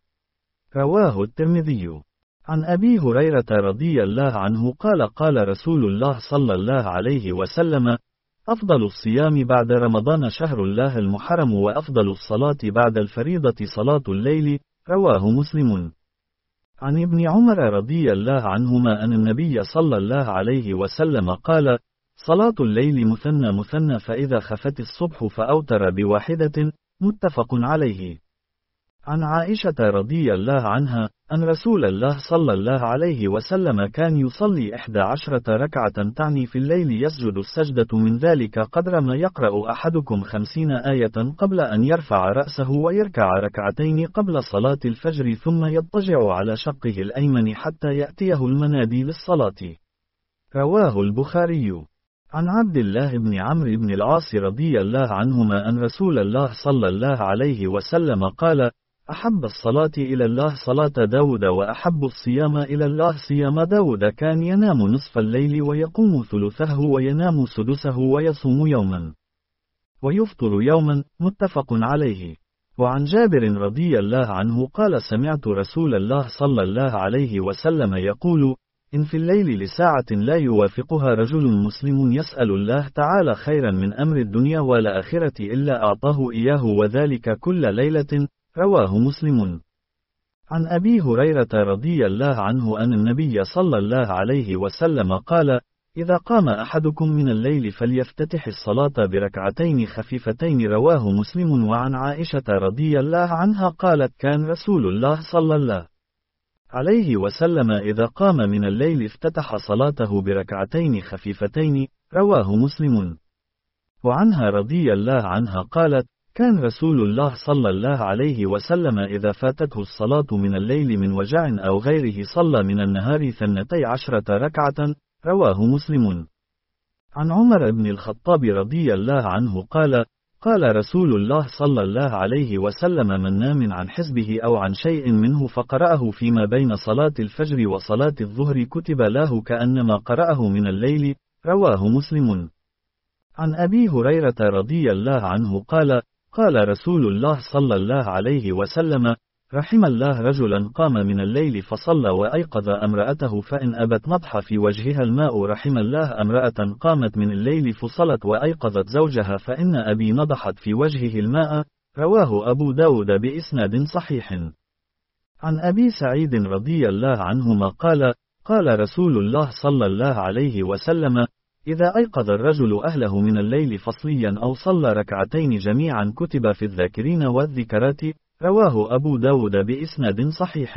رواه الترمذي. عن أبي هريرة رضي الله عنه قال: قال رسول الله صلى الله عليه وسلم: أفضل الصيام بعد رمضان شهر الله المحرم، وأفضل الصلاة بعد الفريضة صلاة الليل. رواه مسلم. عن ابن عمر رضي الله عنهما أن النبي صلى الله عليه وسلم قال: صلاة الليل مثنى مثنى، فإذا خفت الصبح فأوتر بواحدة. متفق عليه. عن عائشة رضي الله عنها أن رسول الله صلى الله عليه وسلم كان يصلي إحدى عشرة ركعة، تعني في الليل يسجد السجدة من ذلك قدر ما يقرأ أحدكم خمسين آية قبل أن يرفع رأسه، ويركع ركعتين قبل صلاة الفجر، ثم يضطجع على شقه الأيمن حتى يأتيه المنادي للصلاة. رواه البخاري. عن عبد الله بن عمرو بن العاص رضي الله عنهما أن رسول الله صلى الله عليه وسلم قال: أحب الصلاة إلى الله صلاة داود، وأحب الصيام إلى الله صيام داود. كان ينام نصف الليل ويقوم ثلثه، وينام سدسه، ويصوم يوما ويفطر يوما. متفق عليه. وعن جابر رضي الله عنه قال: سمعت رسول الله صلى الله عليه وسلم يقول: إن في الليل لساعة لا يوافقها رجل مسلم يسأل الله تعالى خيرا من أمر الدنيا والآخرة إلا أعطاه إياه، وذلك كل ليلة. رواه مسلم. عن أبي هريرة رضي الله عنه أن النبي صلى الله عليه وسلم قال: إذا قام أحدكم من الليل فليفتتح الصلاة بركعتين خفيفتين. رواه مسلم. وعن عائشة رضي الله عنها قالت: كان رسول الله صلى الله عليه وسلم إذا قام من الليل افتتح صلاته بركعتين خفيفتين. رواه مسلم. وعنها رضي الله عنها قالت: كان رسول الله صلى الله عليه وسلم إذا فاتته الصلاة من الليل من وجع أو غيره صلى من النهار ثنتي عشرة ركعة. رواه مسلم. عن عمر بن الخطاب رضي الله عنه قال: قال رسول الله صلى الله عليه وسلم: من نام عن حزبه أو عن شيء منه فقرأه فيما بين صلاة الفجر وصلاة الظهر كتب له كأنما قرأه من الليل. رواه مسلم. عن أبي هريرة رضي الله عنه قال: قال رسول الله صلى الله عليه وسلم: رحم الله رجلا قام من الليل فصلى وأيقظ امرأته فإن أبت نضح في وجهها الماء. رحم الله امرأة قامت من الليل فصلت وأيقظت زوجها فإن أبي نضحت في وجهه الماء. رواه أبو داود بإسناد صحيح. عن أبي سعيد رضي الله عنهما قال: قال رسول الله صلى الله عليه وسلم: إذا أيقظ الرجل أهله من الليل فصليا أو صلى ركعتين جميعا كتب في الذاكرين والذكرات. رواه أبو داود بإسناد صحيح.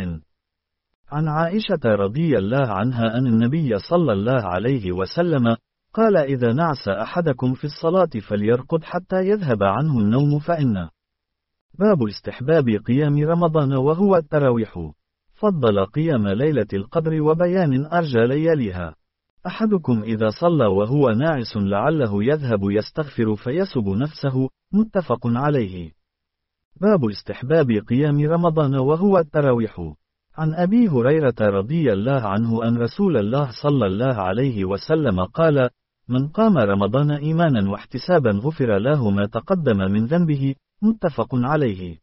عن عائشة رضي الله عنها أن النبي صلى الله عليه وسلم قال: إذا نعس أحدكم في الصلاة فليرقد حتى يذهب عنه النوم. فإن باب استحباب قيام رمضان وهو التراويح. فضل قيام ليلة القدر وبيان أرجى لياليها. أحدكم إذا صلى وهو ناعس لعله يذهب يستغفر فيسب نفسه. متفق عليه. باب استحباب قيام رمضان وهو التراويح. عن أبي هريرة رضي الله عنه أن رسول الله صلى الله عليه وسلم قال: من قام رمضان إيمانا واحتسابا غفر له ما تقدم من ذنبه. متفق عليه.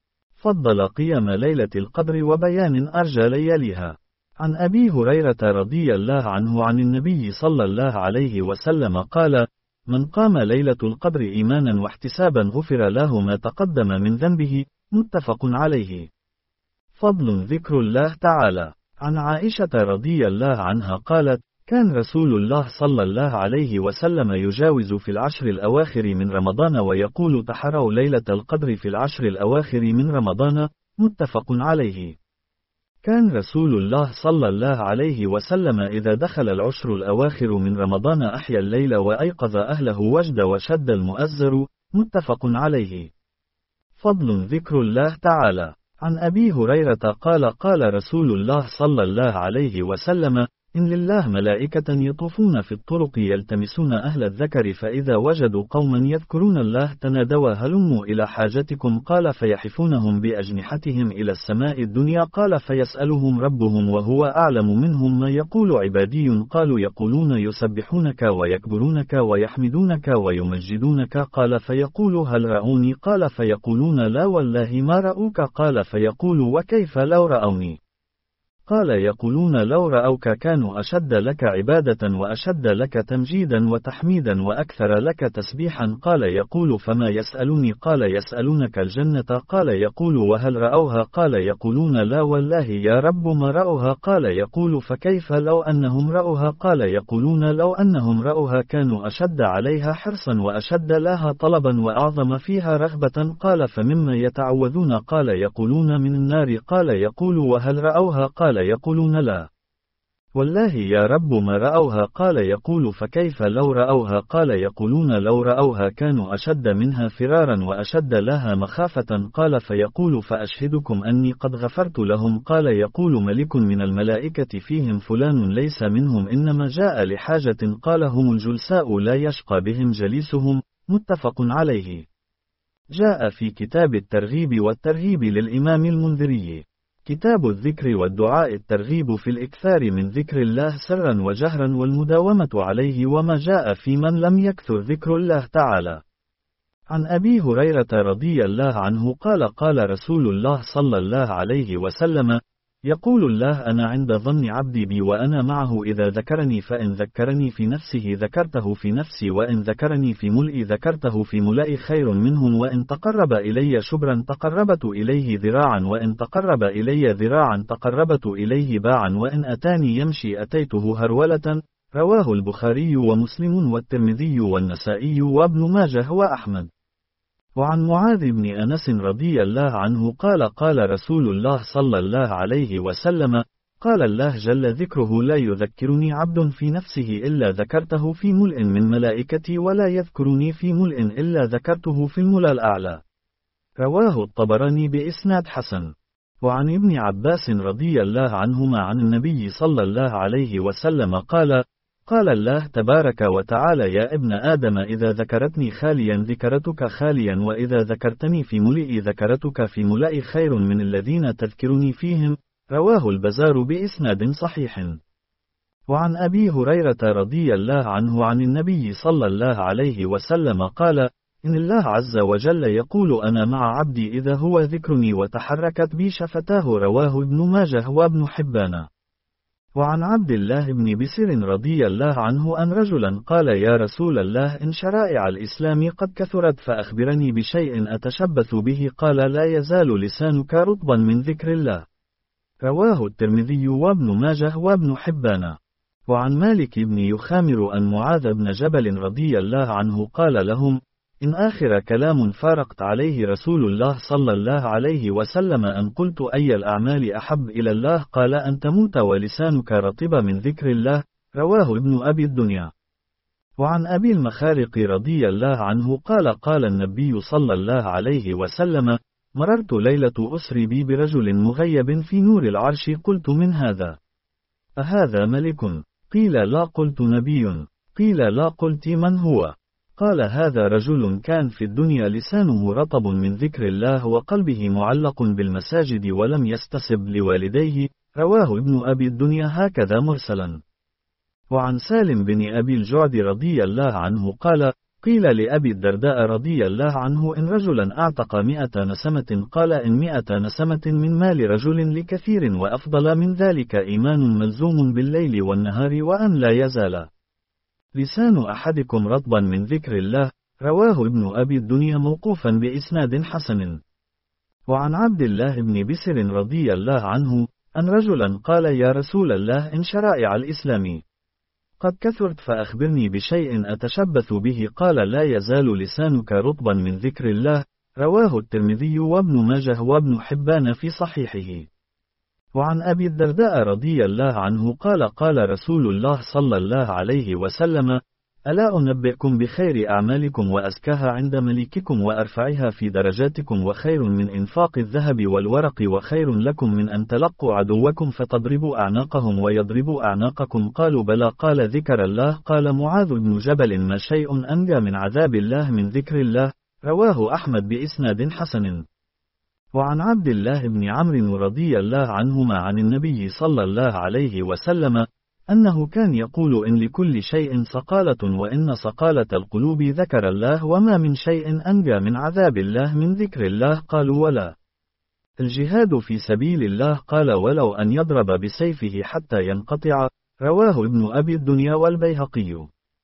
فضل قيام ليلة القدر وبيان أرجى لياليها. عن أبي هريرة رضي الله عنه عن النبي صلى الله عليه وسلم قال: من قام ليلة القدر إيمانا واحتسابا غفر له ما تقدم من ذنبه. متفق عليه. فضل ذكر الله تعالى. عن عائشة رضي الله عنها قالت: كان رسول الله صلى الله عليه وسلم يجاوز في العشر الأواخر من رمضان ويقول: تحروا ليلة القدر في العشر الأواخر من رمضان. متفق عليه. كان رسول الله صلى الله عليه وسلم إذا دخل العشر الأواخر من رمضان أحيا الليل وأيقظ أهله وجد وشد المؤزر. متفق عليه. فضل ذكر الله تعالى. عن أبي هريرة قال: قال رسول الله صلى الله عليه وسلم: إن لله ملائكة يطوفون في الطرق يلتمسون أهل الذكر، فإذا وجدوا قوما يذكرون الله تنادوا هلموا إلى حاجتكم. قال: فيحفونهم بأجنحتهم إلى السماء الدنيا. قال: فيسألهم ربهم وهو أعلم منهم ما يقول عبادي. قالوا: يقولون يسبحونك ويكبرونك ويحمدونك ويمجدونك. قال: فيقول: هل رأوني؟ قال: فيقولون: لا والله ما رأوك. قال: فيقول: وكيف لو رأوني؟ قال يقولون لو رأوك كانوا أشد لك عبادة وأشد لك تمجيدا وتحميدا وأكثر لك تسبيحا. قال يقول فما يسألني؟ قال يسألونك الجنة. قال يقول وهل رأوها؟ قال يقولون لا والله يا رب ما رأوها. قال يقول فكيف لو أنهم رأوها؟ قال يقولون لو أنهم رأوها كانوا أشد عليها حرصا وأشد لها طلبا وأعظم فيها رغبة. قال فمما يتعوذون؟ قال يقولون من النار. قال يقول وهل رأوها؟ قال يقولون لا والله يا رب ما رأوها. قال يقول فكيف لو رأوها؟ قال يقولون لو رأوها كانوا أشد منها فرارا وأشد لها مخافة. قال فيقول فأشهدكم أني قد غفرت لهم. قال يقول ملك من الملائكة فيهم فلان ليس منهم إنما جاء لحاجة. قال هم الجلساء لا يشقى بهم جليسهم. متفق عليه. جاء في كتاب الترغيب والترهيب للإمام المنذري. كتاب الذكر والدعاء الترغيب في الإكثار من ذكر الله سرا وجهرا والمداومة عليه وما جاء في من لم يكثر ذكر الله تعالى. عن أبي هريرة رضي الله عنه قال قال رسول الله صلى الله عليه وسلم يقول الله أنا عند ظن عبدي بي وأنا معه إذا ذكرني فإن ذكرني في نفسه ذكرته في نفسي وإن ذكرني في ملئي ذكرته في ملئي خير منهم وإن تقرب إلي شبرا تقربت إليه ذراعا وإن تقرب إلي ذراعا تقربت إليه باعا وإن أتاني يمشي أتيته هرولة. رواه البخاري ومسلم والترمذي والنسائي وابن ماجه وأحمد. وعن معاذ بن أنس رضي الله عنه قال قال رسول الله صلى الله عليه وسلم قال الله جل ذكره لا يذكرني عبد في نفسه إلا ذكرته في ملء من ملائكتي ولا يذكرني في ملء إلا ذكرته في الملأ الأعلى. رواه الطبراني بإسناد حسن. وعن ابن عباس رضي الله عنهما عن النبي صلى الله عليه وسلم قال قال الله تبارك وتعالى يا ابن آدم إذا ذكرتني خاليا ذكرتك خاليا وإذا ذكرتني في ملئي ذكرتك في ملئي خير من الذين تذكرني فيهم. رواه البزار بإسناد صحيح. وعن أبي هريرة رضي الله عنه عن النبي صلى الله عليه وسلم قال إن الله عز وجل يقول أنا مع عبدي إذا هو ذكرني وتحركت بي شفتاه. رواه ابن ماجه وابن حبان. وعن عبد الله بن بسر رضي الله عنه أن رجلا قال يا رسول الله إن شرائع الإسلام قد كثرت فأخبرني بشيء أتشبث به. قال لا يزال لسانك رطبا من ذكر الله. رواه الترمذي وابن ماجه وابن حبان. وعن مالك بن يخامر أن معاذ بن جبل رضي الله عنه قال لهم إن آخر كلام فارقت عليه رسول الله صلى الله عليه وسلم أن قلت أي الأعمال أحب إلى الله؟ قال أن تموت ولسانك رطب من ذكر الله. رواه ابن أبي الدنيا. وعن أبي المخارق رضي الله عنه قال قال النبي صلى الله عليه وسلم مررت ليلة أسري بي برجل مغيب في نور العرش قلت من هذا؟ أهذا ملك؟ قيل لا. قلت نبي؟ قيل لا. قلت من هو؟ قال هذا رجل كان في الدنيا لسانه رطب من ذكر الله وقلبه معلق بالمساجد ولم يستسب لوالديه. رواه ابن أبي الدنيا هكذا مرسلا. وعن سالم بن أبي الجعد رضي الله عنه قال قيل لأبي الدرداء رضي الله عنه إن رجلا أعتق مئة نسمة. قال إن مئة نسمة من مال رجل لكثير وأفضل من ذلك إيمان ملزوم بالليل والنهار وأن لا يزال لسان أحدكم رطبا من ذكر الله. رواه ابن أبي الدنيا موقوفا بإسناد حسن. وعن عبد الله بن بسر رضي الله عنه أن رجلا قال يا رسول الله إن شرائع الإسلام قد كثرت فأخبرني بشيء أتشبث به. قال لا يزال لسانك رطبا من ذكر الله. رواه الترمذي وابن ماجه وابن حبان في صحيحه. وعن أبي الدرداء رضي الله عنه قال قال رسول الله صلى الله عليه وسلم ألا أنبئكم بخير أعمالكم وأزكاها عند مليككم وأرفعها في درجاتكم وخير من إنفاق الذهب والورق وخير لكم من أن تلقوا عدوكم فتضربوا أعناقهم ويضربوا أعناقكم؟ قالوا بلى. قال ذكر الله. قال معاذ بن جبل ما شيء أنجى من عذاب الله من ذكر الله. رواه أحمد بإسناد حسن. وعن عبد الله بن عمرو رضي الله عنهما عن النبي صلى الله عليه وسلم أنه كان يقول إن لكل شيء صقالة وإن صقالة القلوب ذكر الله وما من شيء أنجى من عذاب الله من ذكر الله. قالوا ولا. الجهاد في سبيل الله قال ولو أن يضرب بسيفه حتى ينقطع، رواه ابن أبي الدنيا والبيهقي.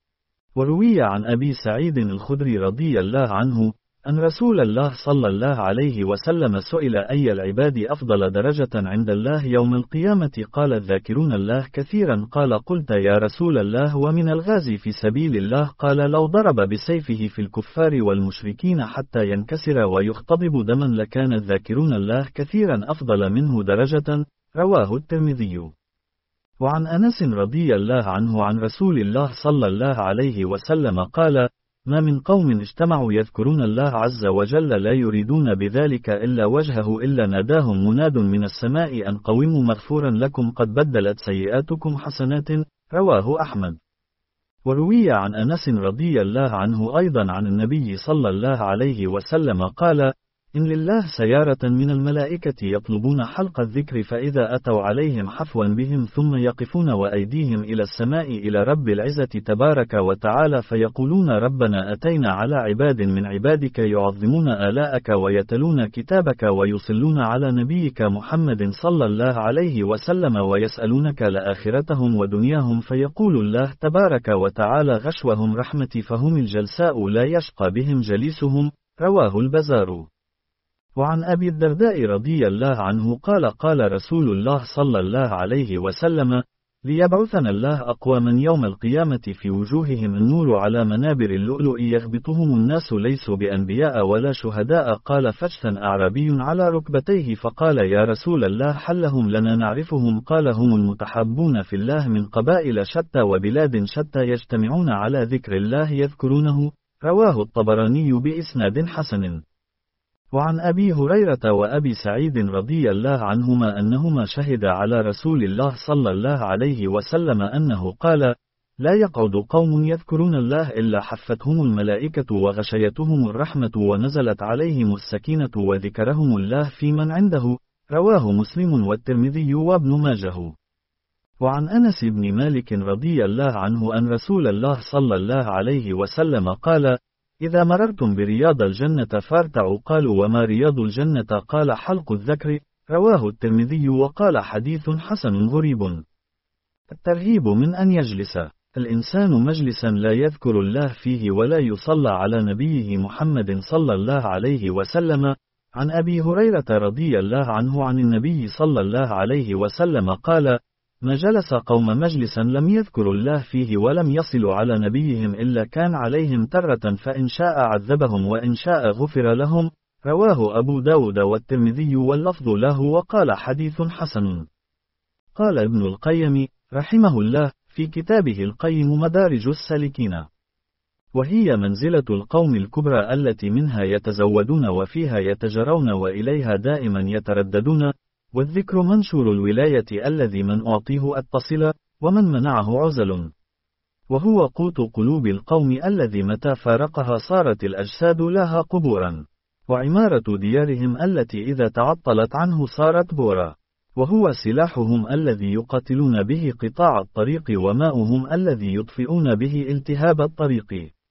وروي عن أبي سعيد الخدري رضي الله عنه أن رسول الله صلى الله عليه وسلم سئل أي العباد أفضل درجة عند الله يوم القيامة، قال الذاكرون الله كثيرا، قال قلت يا رسول الله ومن الغازي في سبيل الله؟ قال لو ضرب بسيفه في الكفار والمشركين حتى ينكسر ويختضب دما لكان الذاكرون الله كثيرا أفضل منه درجة، رواه الترمذي. وعن أنس رضي الله عنه عن رسول الله صلى الله عليه وسلم قال ما من قوم اجتمعوا يذكرون الله عز وجل لا يريدون بذلك إلا وجهه إلا ناداهم مناد من السماء أن قوموا مغفورا لكم قد بدلت سيئاتكم حسنات، رواه أحمد. وروي عن أنس رضي الله عنه أيضا عن النبي صلى الله عليه وسلم قال إن لله سيارة من الملائكة يطلبون حلق الذكر فإذا أتوا عليهم حفوا بهم ثم يقفون وأيديهم إلى السماء إلى رب العزة تبارك وتعالى فيقولون ربنا أتينا على عباد من عبادك يعظمون آلاءك ويتلون كتابك ويصلون على نبيك محمد صلى الله عليه وسلم ويسألونك لآخرتهم ودنياهم فيقول الله تبارك وتعالى غشوهم رحمتي فهم الجلساء لا يشقى بهم جليسهم، رواه البزار. وعن أبي الدرداء رضي الله عنه قال قال رسول الله صلى الله عليه وسلم ليبعثنا الله أقواما يوم القيامة في وجوههم النور على منابر اللؤلؤ يغبطهم الناس ليسوا بأنبياء ولا شهداء، قال فاجثن أعرابي على ركبتيه فقال يا رسول الله حلهم لنا نعرفهم؟ قال هم المتحابون في الله من قبائل شتى وبلاد شتى يجتمعون على ذكر الله يذكرونه، رواه الطبراني بإسناد حسن. وعن أبي هريرة وأبي سعيد رضي الله عنهما أنهما شهدا على رسول الله صلى الله عليه وسلم أنه قال لا يقعد قوم يذكرون الله إلا حفتهم الملائكة وغشيتهم الرحمة ونزلت عليهم السكينة وذكرهم الله في من عنده، رواه مسلم والترمذي وابن ماجه. وعن أنس بن مالك رضي الله عنه أن رسول الله صلى الله عليه وسلم قال إذا مررتم برياض الجنة فارتعوا، قالوا وما رياض الجنة؟ قال حلق الذكر، رواه الترمذي وقال حديث حسن غريب. الترهيب من أن يجلس الإنسان مجلسا لا يذكر الله فيه ولا يصلى على نبيه محمد صلى الله عليه وسلم. عن أبي هريرة رضي الله عنه عن النبي صلى الله عليه وسلم قال ما جلس قوم مجلسا لم يذكروا الله فيه ولم يصلوا على نبيهم إلا كان عليهم ترة فإن شاء عذبهم وإن شاء غفر لهم، رواه أبو داود والترمذي واللفظ له وقال حديث حسن. قال ابن القيم رحمه الله في كتابه القيم مدارج السالكين وهي منزلة القوم الكبرى التي منها يتزودون وفيها يتجرون وإليها دائما يترددون، والذكر منشور الولاية الذي من أعطيه أتصل ومن منعه عزل، وهو قوت قلوب القوم الذي متى فارقها صارت الأجساد لها قبورا، وعمارة ديارهم التي إذا تعطلت عنه صارت بورا، وهو سلاحهم الذي يقاتلون به قطاع الطريق وماؤهم الذي يطفئون به التهاب الطريق،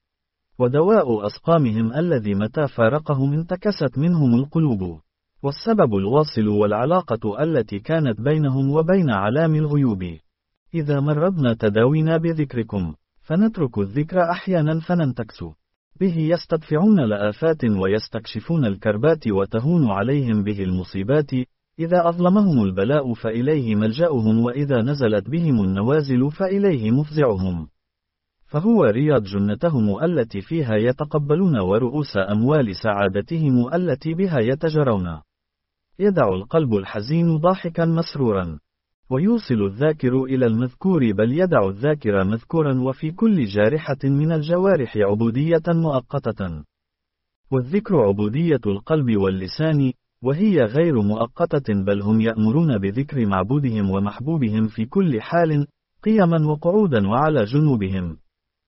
ودواء أسقامهم الذي متى فارقهم انتكست منهم القلوب، والسبب الواصل والعلاقة التي كانت بينهم وبين علام الغيوب. إذا مرضنا تداوينا بذكركم، فنترك الذكر أحيانا فننتكس به، يستدفعون لآفات ويستكشفون الكربات وتهون عليهم به المصيبات، إذا أظلمهم البلاء فإليه ملجأهم وإذا نزلت بهم النوازل فإليه مفزعهم، فهو رياض جنتهم التي فيها يتقبلون ورؤوس أموال سعادتهم التي بها يتجرون. يدع القلب الحزين ضاحكا مسرورا، ويوصل الذاكر إلى المذكور بل يدع الذاكر مذكورا، وفي كل جارحة من الجوارح عبودية مؤقتة، والذكر عبودية القلب واللسان، وهي غير مؤقتة بل هم يأمرون بذكر معبودهم ومحبوبهم في كل حال، قيما وقعودا وعلى جنوبهم.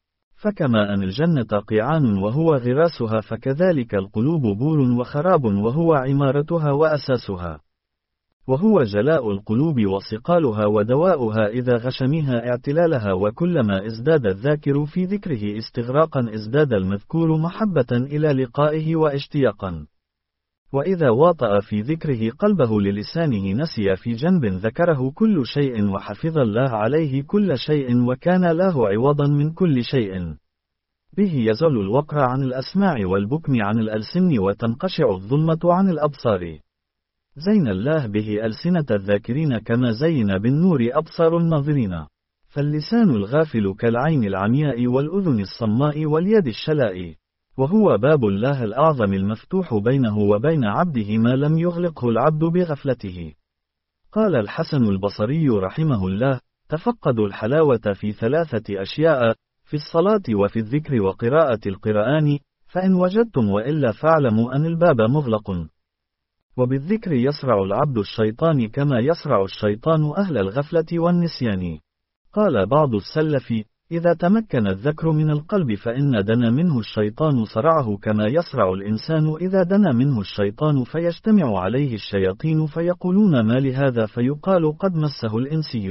فكما أن الجنة قيعان وهو غراسها فكذلك القلوب بور وخراب وهو عمارتها وأساسها، وهو جلاء القلوب وصقالها ودواؤها إذا غشمها اعتلالها، وكلما ازداد الذاكر في ذكره استغراقا ازداد المذكور محبة إلى لقائه واشتياقا. وإذا واطأ في ذكره قلبه للسانه نسي في جنب ذكره كل شيء وحفظ الله عليه كل شيء وكان له عوضا من كل شيء. به يزول الوقر عن الأسماع والبكم عن الألسن وتنقشع الظلمة عن الأبصار. زين الله به ألسنة الذاكرين كما زين بالنور أبصار الناظرين. فاللسان الغافل كالعين العمياء والأذن الصماء واليد الشلاء، وهو باب الله الأعظم المفتوح بينه وبين عبده ما لم يغلقه العبد بغفلته. قال الحسن البصري رحمه الله: تفقدوا الحلاوة في ثلاثة أشياء، في الصلاة وفي الذكر وقراءة القرآن، فإن وجدتم وإلا فاعلموا أن الباب مغلق. وبالذكر يصرع العبد الشيطان كما يصرع الشيطان أهل الغفلة والنسيان. قال بعض السلف: إذا تمكن الذكر من القلب فإن دنا منه الشيطان صرعه كما يصرع الإنسان إذا دنا منه الشيطان فيجتمع عليه الشياطين فيقولون ما لهذا فيقال قد مسه الإنسي.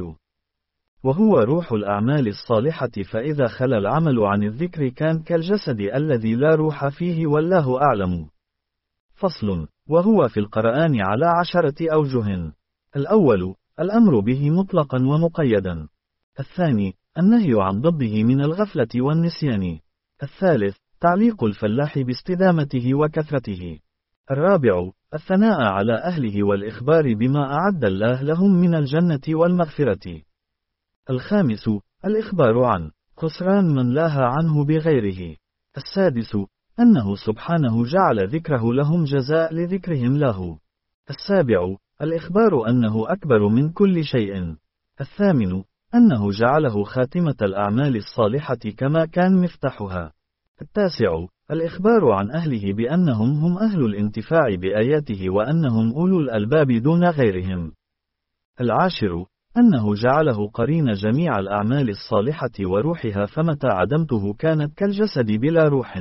وهو روح الأعمال الصالحة، فإذا خلا العمل عن الذكر كان كالجسد الذي لا روح فيه والله أعلم. فصل. وهو في القرآن على عشرة أوجه. الأول: الأمر به مطلقا ومقيدا. الثاني: النهي عن ضده من الغفلة والنسيان. الثالث: تعليق الفلاح باستدامته وكثرته. الرابع: الثناء على أهله والإخبار بما أعد الله لهم من الجنة والمغفرة. الخامس: الإخبار عن خسران من لاها عنه بغيره. السادس: أنه سبحانه جعل ذكره لهم جزاء لذكرهم له. السابع: الإخبار أنه أكبر من كل شيء. الثامن: أنه جعله خاتمة الأعمال الصالحة كما كان مفتاحها. التاسع: الإخبار عن أهله بأنهم هم أهل الانتفاع بآياته وأنهم أولو الألباب دون غيرهم. العاشر: أنه جعله قرين جميع الأعمال الصالحة وروحها، فمتى عدمته كانت كالجسد بلا روح.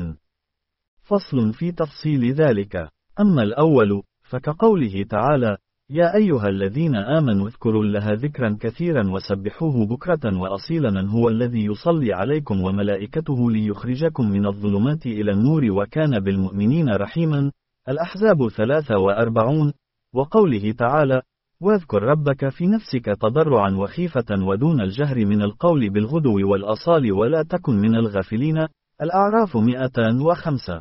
فصل في تفصيل ذلك. أما الأول فكقوله تعالى: يا أيها الذين آمنوا اذكروا الله ذكرا كثيرا وسبحوه بكرة وأصيلا هو الذي يصلي عليكم وملائكته ليخرجكم من الظلمات إلى النور وكان بالمؤمنين رحيما. الأحزاب ثلاثة وأربعون. وقوله تعالى: واذكر ربك في نفسك تضرعا وخيفة ودون الجهر من القول بالغدو والأصال ولا تكن من الغافلين. الأعراف مئتان وخمسة.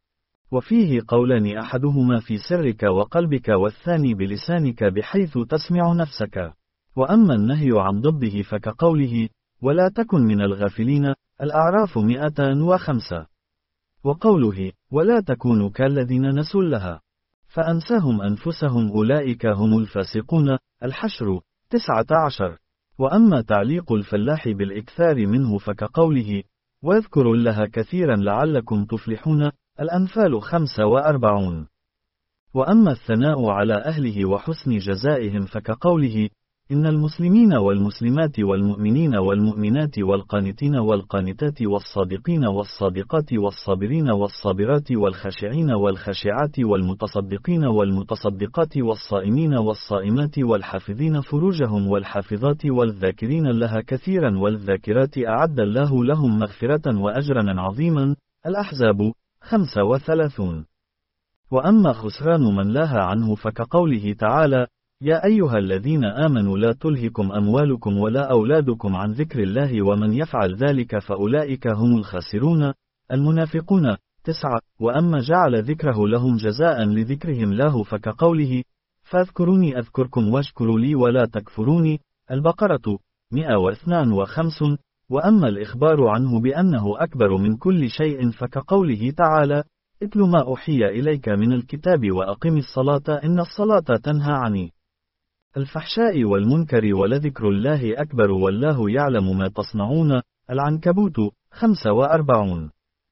وفيه قولان: أحدهما في سرك وقلبك والثاني بلسانك بحيث تسمع نفسك. وأما النهي عن ضده فكقوله: ولا تكن من الغافلين. الأعراف مئتان وخمسة. وقوله: ولا تكونوا كالذين نسوا الله فأنساهم أنفسهم أولئك هم الفاسقون. الحشر تسعة عشر. وأما تعليق الفلاح بالإكثار منه فكقوله: واذكروا الله كثيرا لعلكم تفلحون. الأنفال خمسة وأربعون. وأما الثناء على أهله وحسن جزائهم فكقوله: إن المسلمين والمسلمات والمؤمنين والمؤمنات والقانتين والقانتات والصادقين والصادقات والصابرين والصابرات والخاشعين والخاشعات والمتصدقين والمتصدقات والصائمين والصائمات والحافظين فروجهم والحافظات والذاكرين الله كثيرا والذاكرات أعد الله لهم مغفرة وأجرا عظيما. الأحزاب خمسة وثلاثون. وأما خسران من لاها عنه فكقوله تعالى: يا أيها الذين آمنوا لا تلهكم أموالكم ولا أولادكم عن ذكر الله ومن يفعل ذلك فأولئك هم الخاسرون. المنافقون تسعة. وأما جعل ذكره لهم جزاء لذكرهم له فكقوله: فاذكروني أذكركم واشكروا لي ولا تكفروني. البقرة مئة واثنان وخمسون. وأما الإخبار عنه بأنه أكبر من كل شيء فكقوله تعالى: اتل ما أوحي إليك من الكتاب وأقم الصلاة إن الصلاة تنهى عن الفحشاء والمنكر ولذكر الله أكبر والله يعلم ما تصنعون. العنكبوت خمسة وأربعون.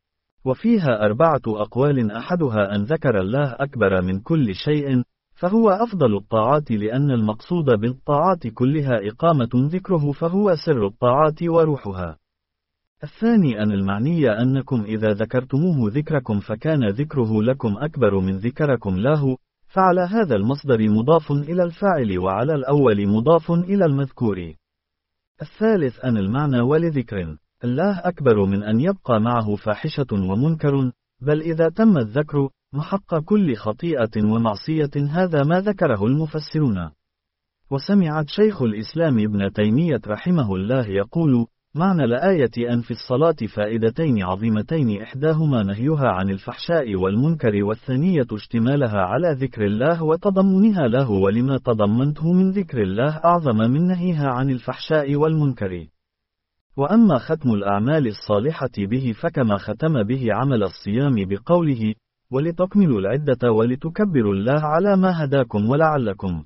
وفيها أربعة أقوال، أحدها أن ذكر الله أكبر من كل شيء فهو أفضل الطاعات لأن المقصود بالطاعات كلها إقامة ذكره فهو سر الطاعات وروحها. الثاني أن المعني أنكم إذا ذكرتموه ذكركم فكان ذكره لكم أكبر من ذكركم له، فعلى هذا المصدر مضاف إلى الفاعل وعلى الأول مضاف إلى المذكور. الثالث أن المعنى ولذكر الله أكبر من أن يبقى معه فاحشة ومنكر، بل إذا تم الذكر محق كل خطيئة ومعصية. هذا ما ذكره المفسرون. وسمعت شيخ الإسلام ابن تيمية رحمه الله يقول: معنى الآية أن في الصلاة فائدتين عظيمتين، إحداهما نهيها عن الفحشاء والمنكر، والثانية اشتمالها على ذكر الله وتضمنها له ولما تضمنته من ذكر الله أعظم من نهيها عن الفحشاء والمنكر. وأما ختم الأعمال الصالحة به فكما ختم به عمل الصيام بقوله: ولتكملوا العدة ولتكبروا الله على ما هداكم ولعلكم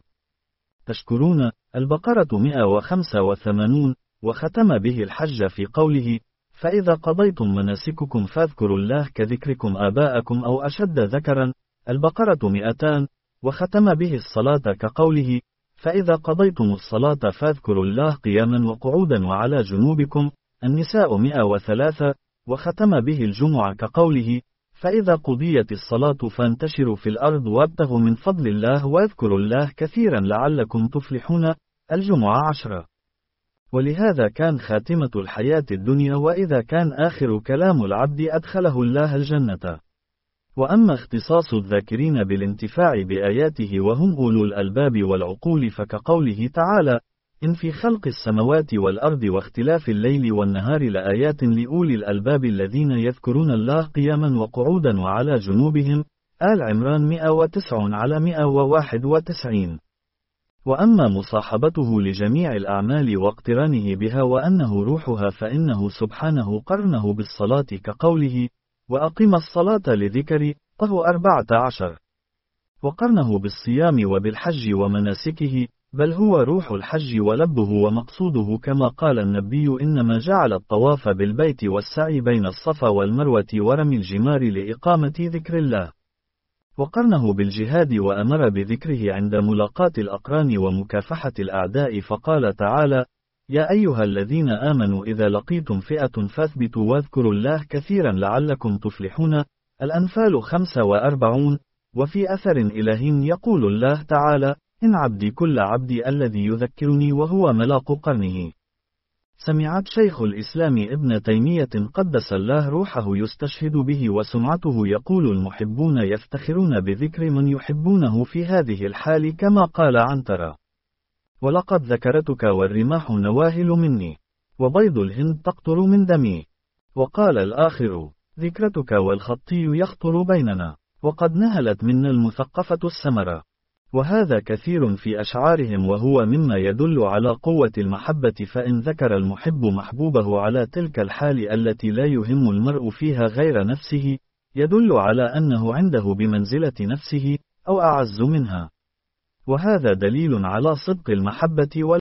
تشكرون، البقرة مئة وخمسة وثمانين. وختم به الحج في قوله: فإذا قضيتم مناسككم فاذكروا الله كذكركم آباءكم أو أشد ذكرا، البقرة مئتان. وختم به الصلاة كقوله: فإذا قضيتم الصلاة فاذكروا الله قياما وقعودا وعلى جنوبكم، النساء مئة وثلاثة. وختم به الجمعة كقوله: فإذا قضيت الصلاة فانتشروا في الأرض وابتغوا من فضل الله واذكروا الله كثيرا لعلكم تفلحون، الجمعة عشرة. ولهذا كان خاتمة الحياة الدنيا، وإذا كان آخر كلام العبد أدخله الله الجنة. وأما اختصاص الذاكرين بالانتفاع بآياته وهم أولو الألباب والعقول فكقوله تعالى: إن في خلق السماوات والأرض واختلاف الليل والنهار لآيات لأولي الألباب الذين يذكرون الله قياما وقعودا وعلى جنوبهم، آل عمران مئة وتسعة على مئة وواحد وتسعين. وأما مصاحبته لجميع الأعمال واقترانه بها وأنه روحها فإنه سبحانه قرنه بالصلاة كقوله: وأقم الصلاة لذكري، طه أربعة عشر. وقرنه بالصيام وبالحج ومناسكه، بل هو روح الحج ولبه ومقصوده، كما قال النبي: إنما جعل الطواف بالبيت والسعي بين الصفا والمروة ورمي الجمار لإقامة ذكر الله. وقرنه بالجهاد وأمر بذكره عند ملاقاة الأقران ومكافحة الأعداء، فقال تعالى: يا أيها الذين آمنوا إذا لقيتم فئة فاثبتوا واذكروا الله كثيرا لعلكم تفلحون، الأنفال خمسة وأربعون. وفي أثر إلهي يقول الله تعالى: إن عبدي كل عبدي الذي يذكرني وهو ملاق قرنه. سمعت شيخ الإسلام ابن تيمية قدس الله روحه يستشهد به وسمعته يقول: المحبون يفتخرون بذكر من يحبونه في هذه الحال، كما قال عنترة: ولقد ذكرتك والرماح نواهل مني، وبيض الهند تقطر من دمي. وقال الآخر: ذكرتك والخطي يخطر بيننا، وقد نهلت منا المثقفة السمرة. وهذا كثير في أشعارهم، وهو مما يدل على قوة المحبة، فإن ذكر المحب محبوبه على تلك الحال التي لا يهم المرء فيها غير نفسه، يدل على أنه عنده بمنزلة نفسه أو أعز منها. وهذا دليل على صدق المحبة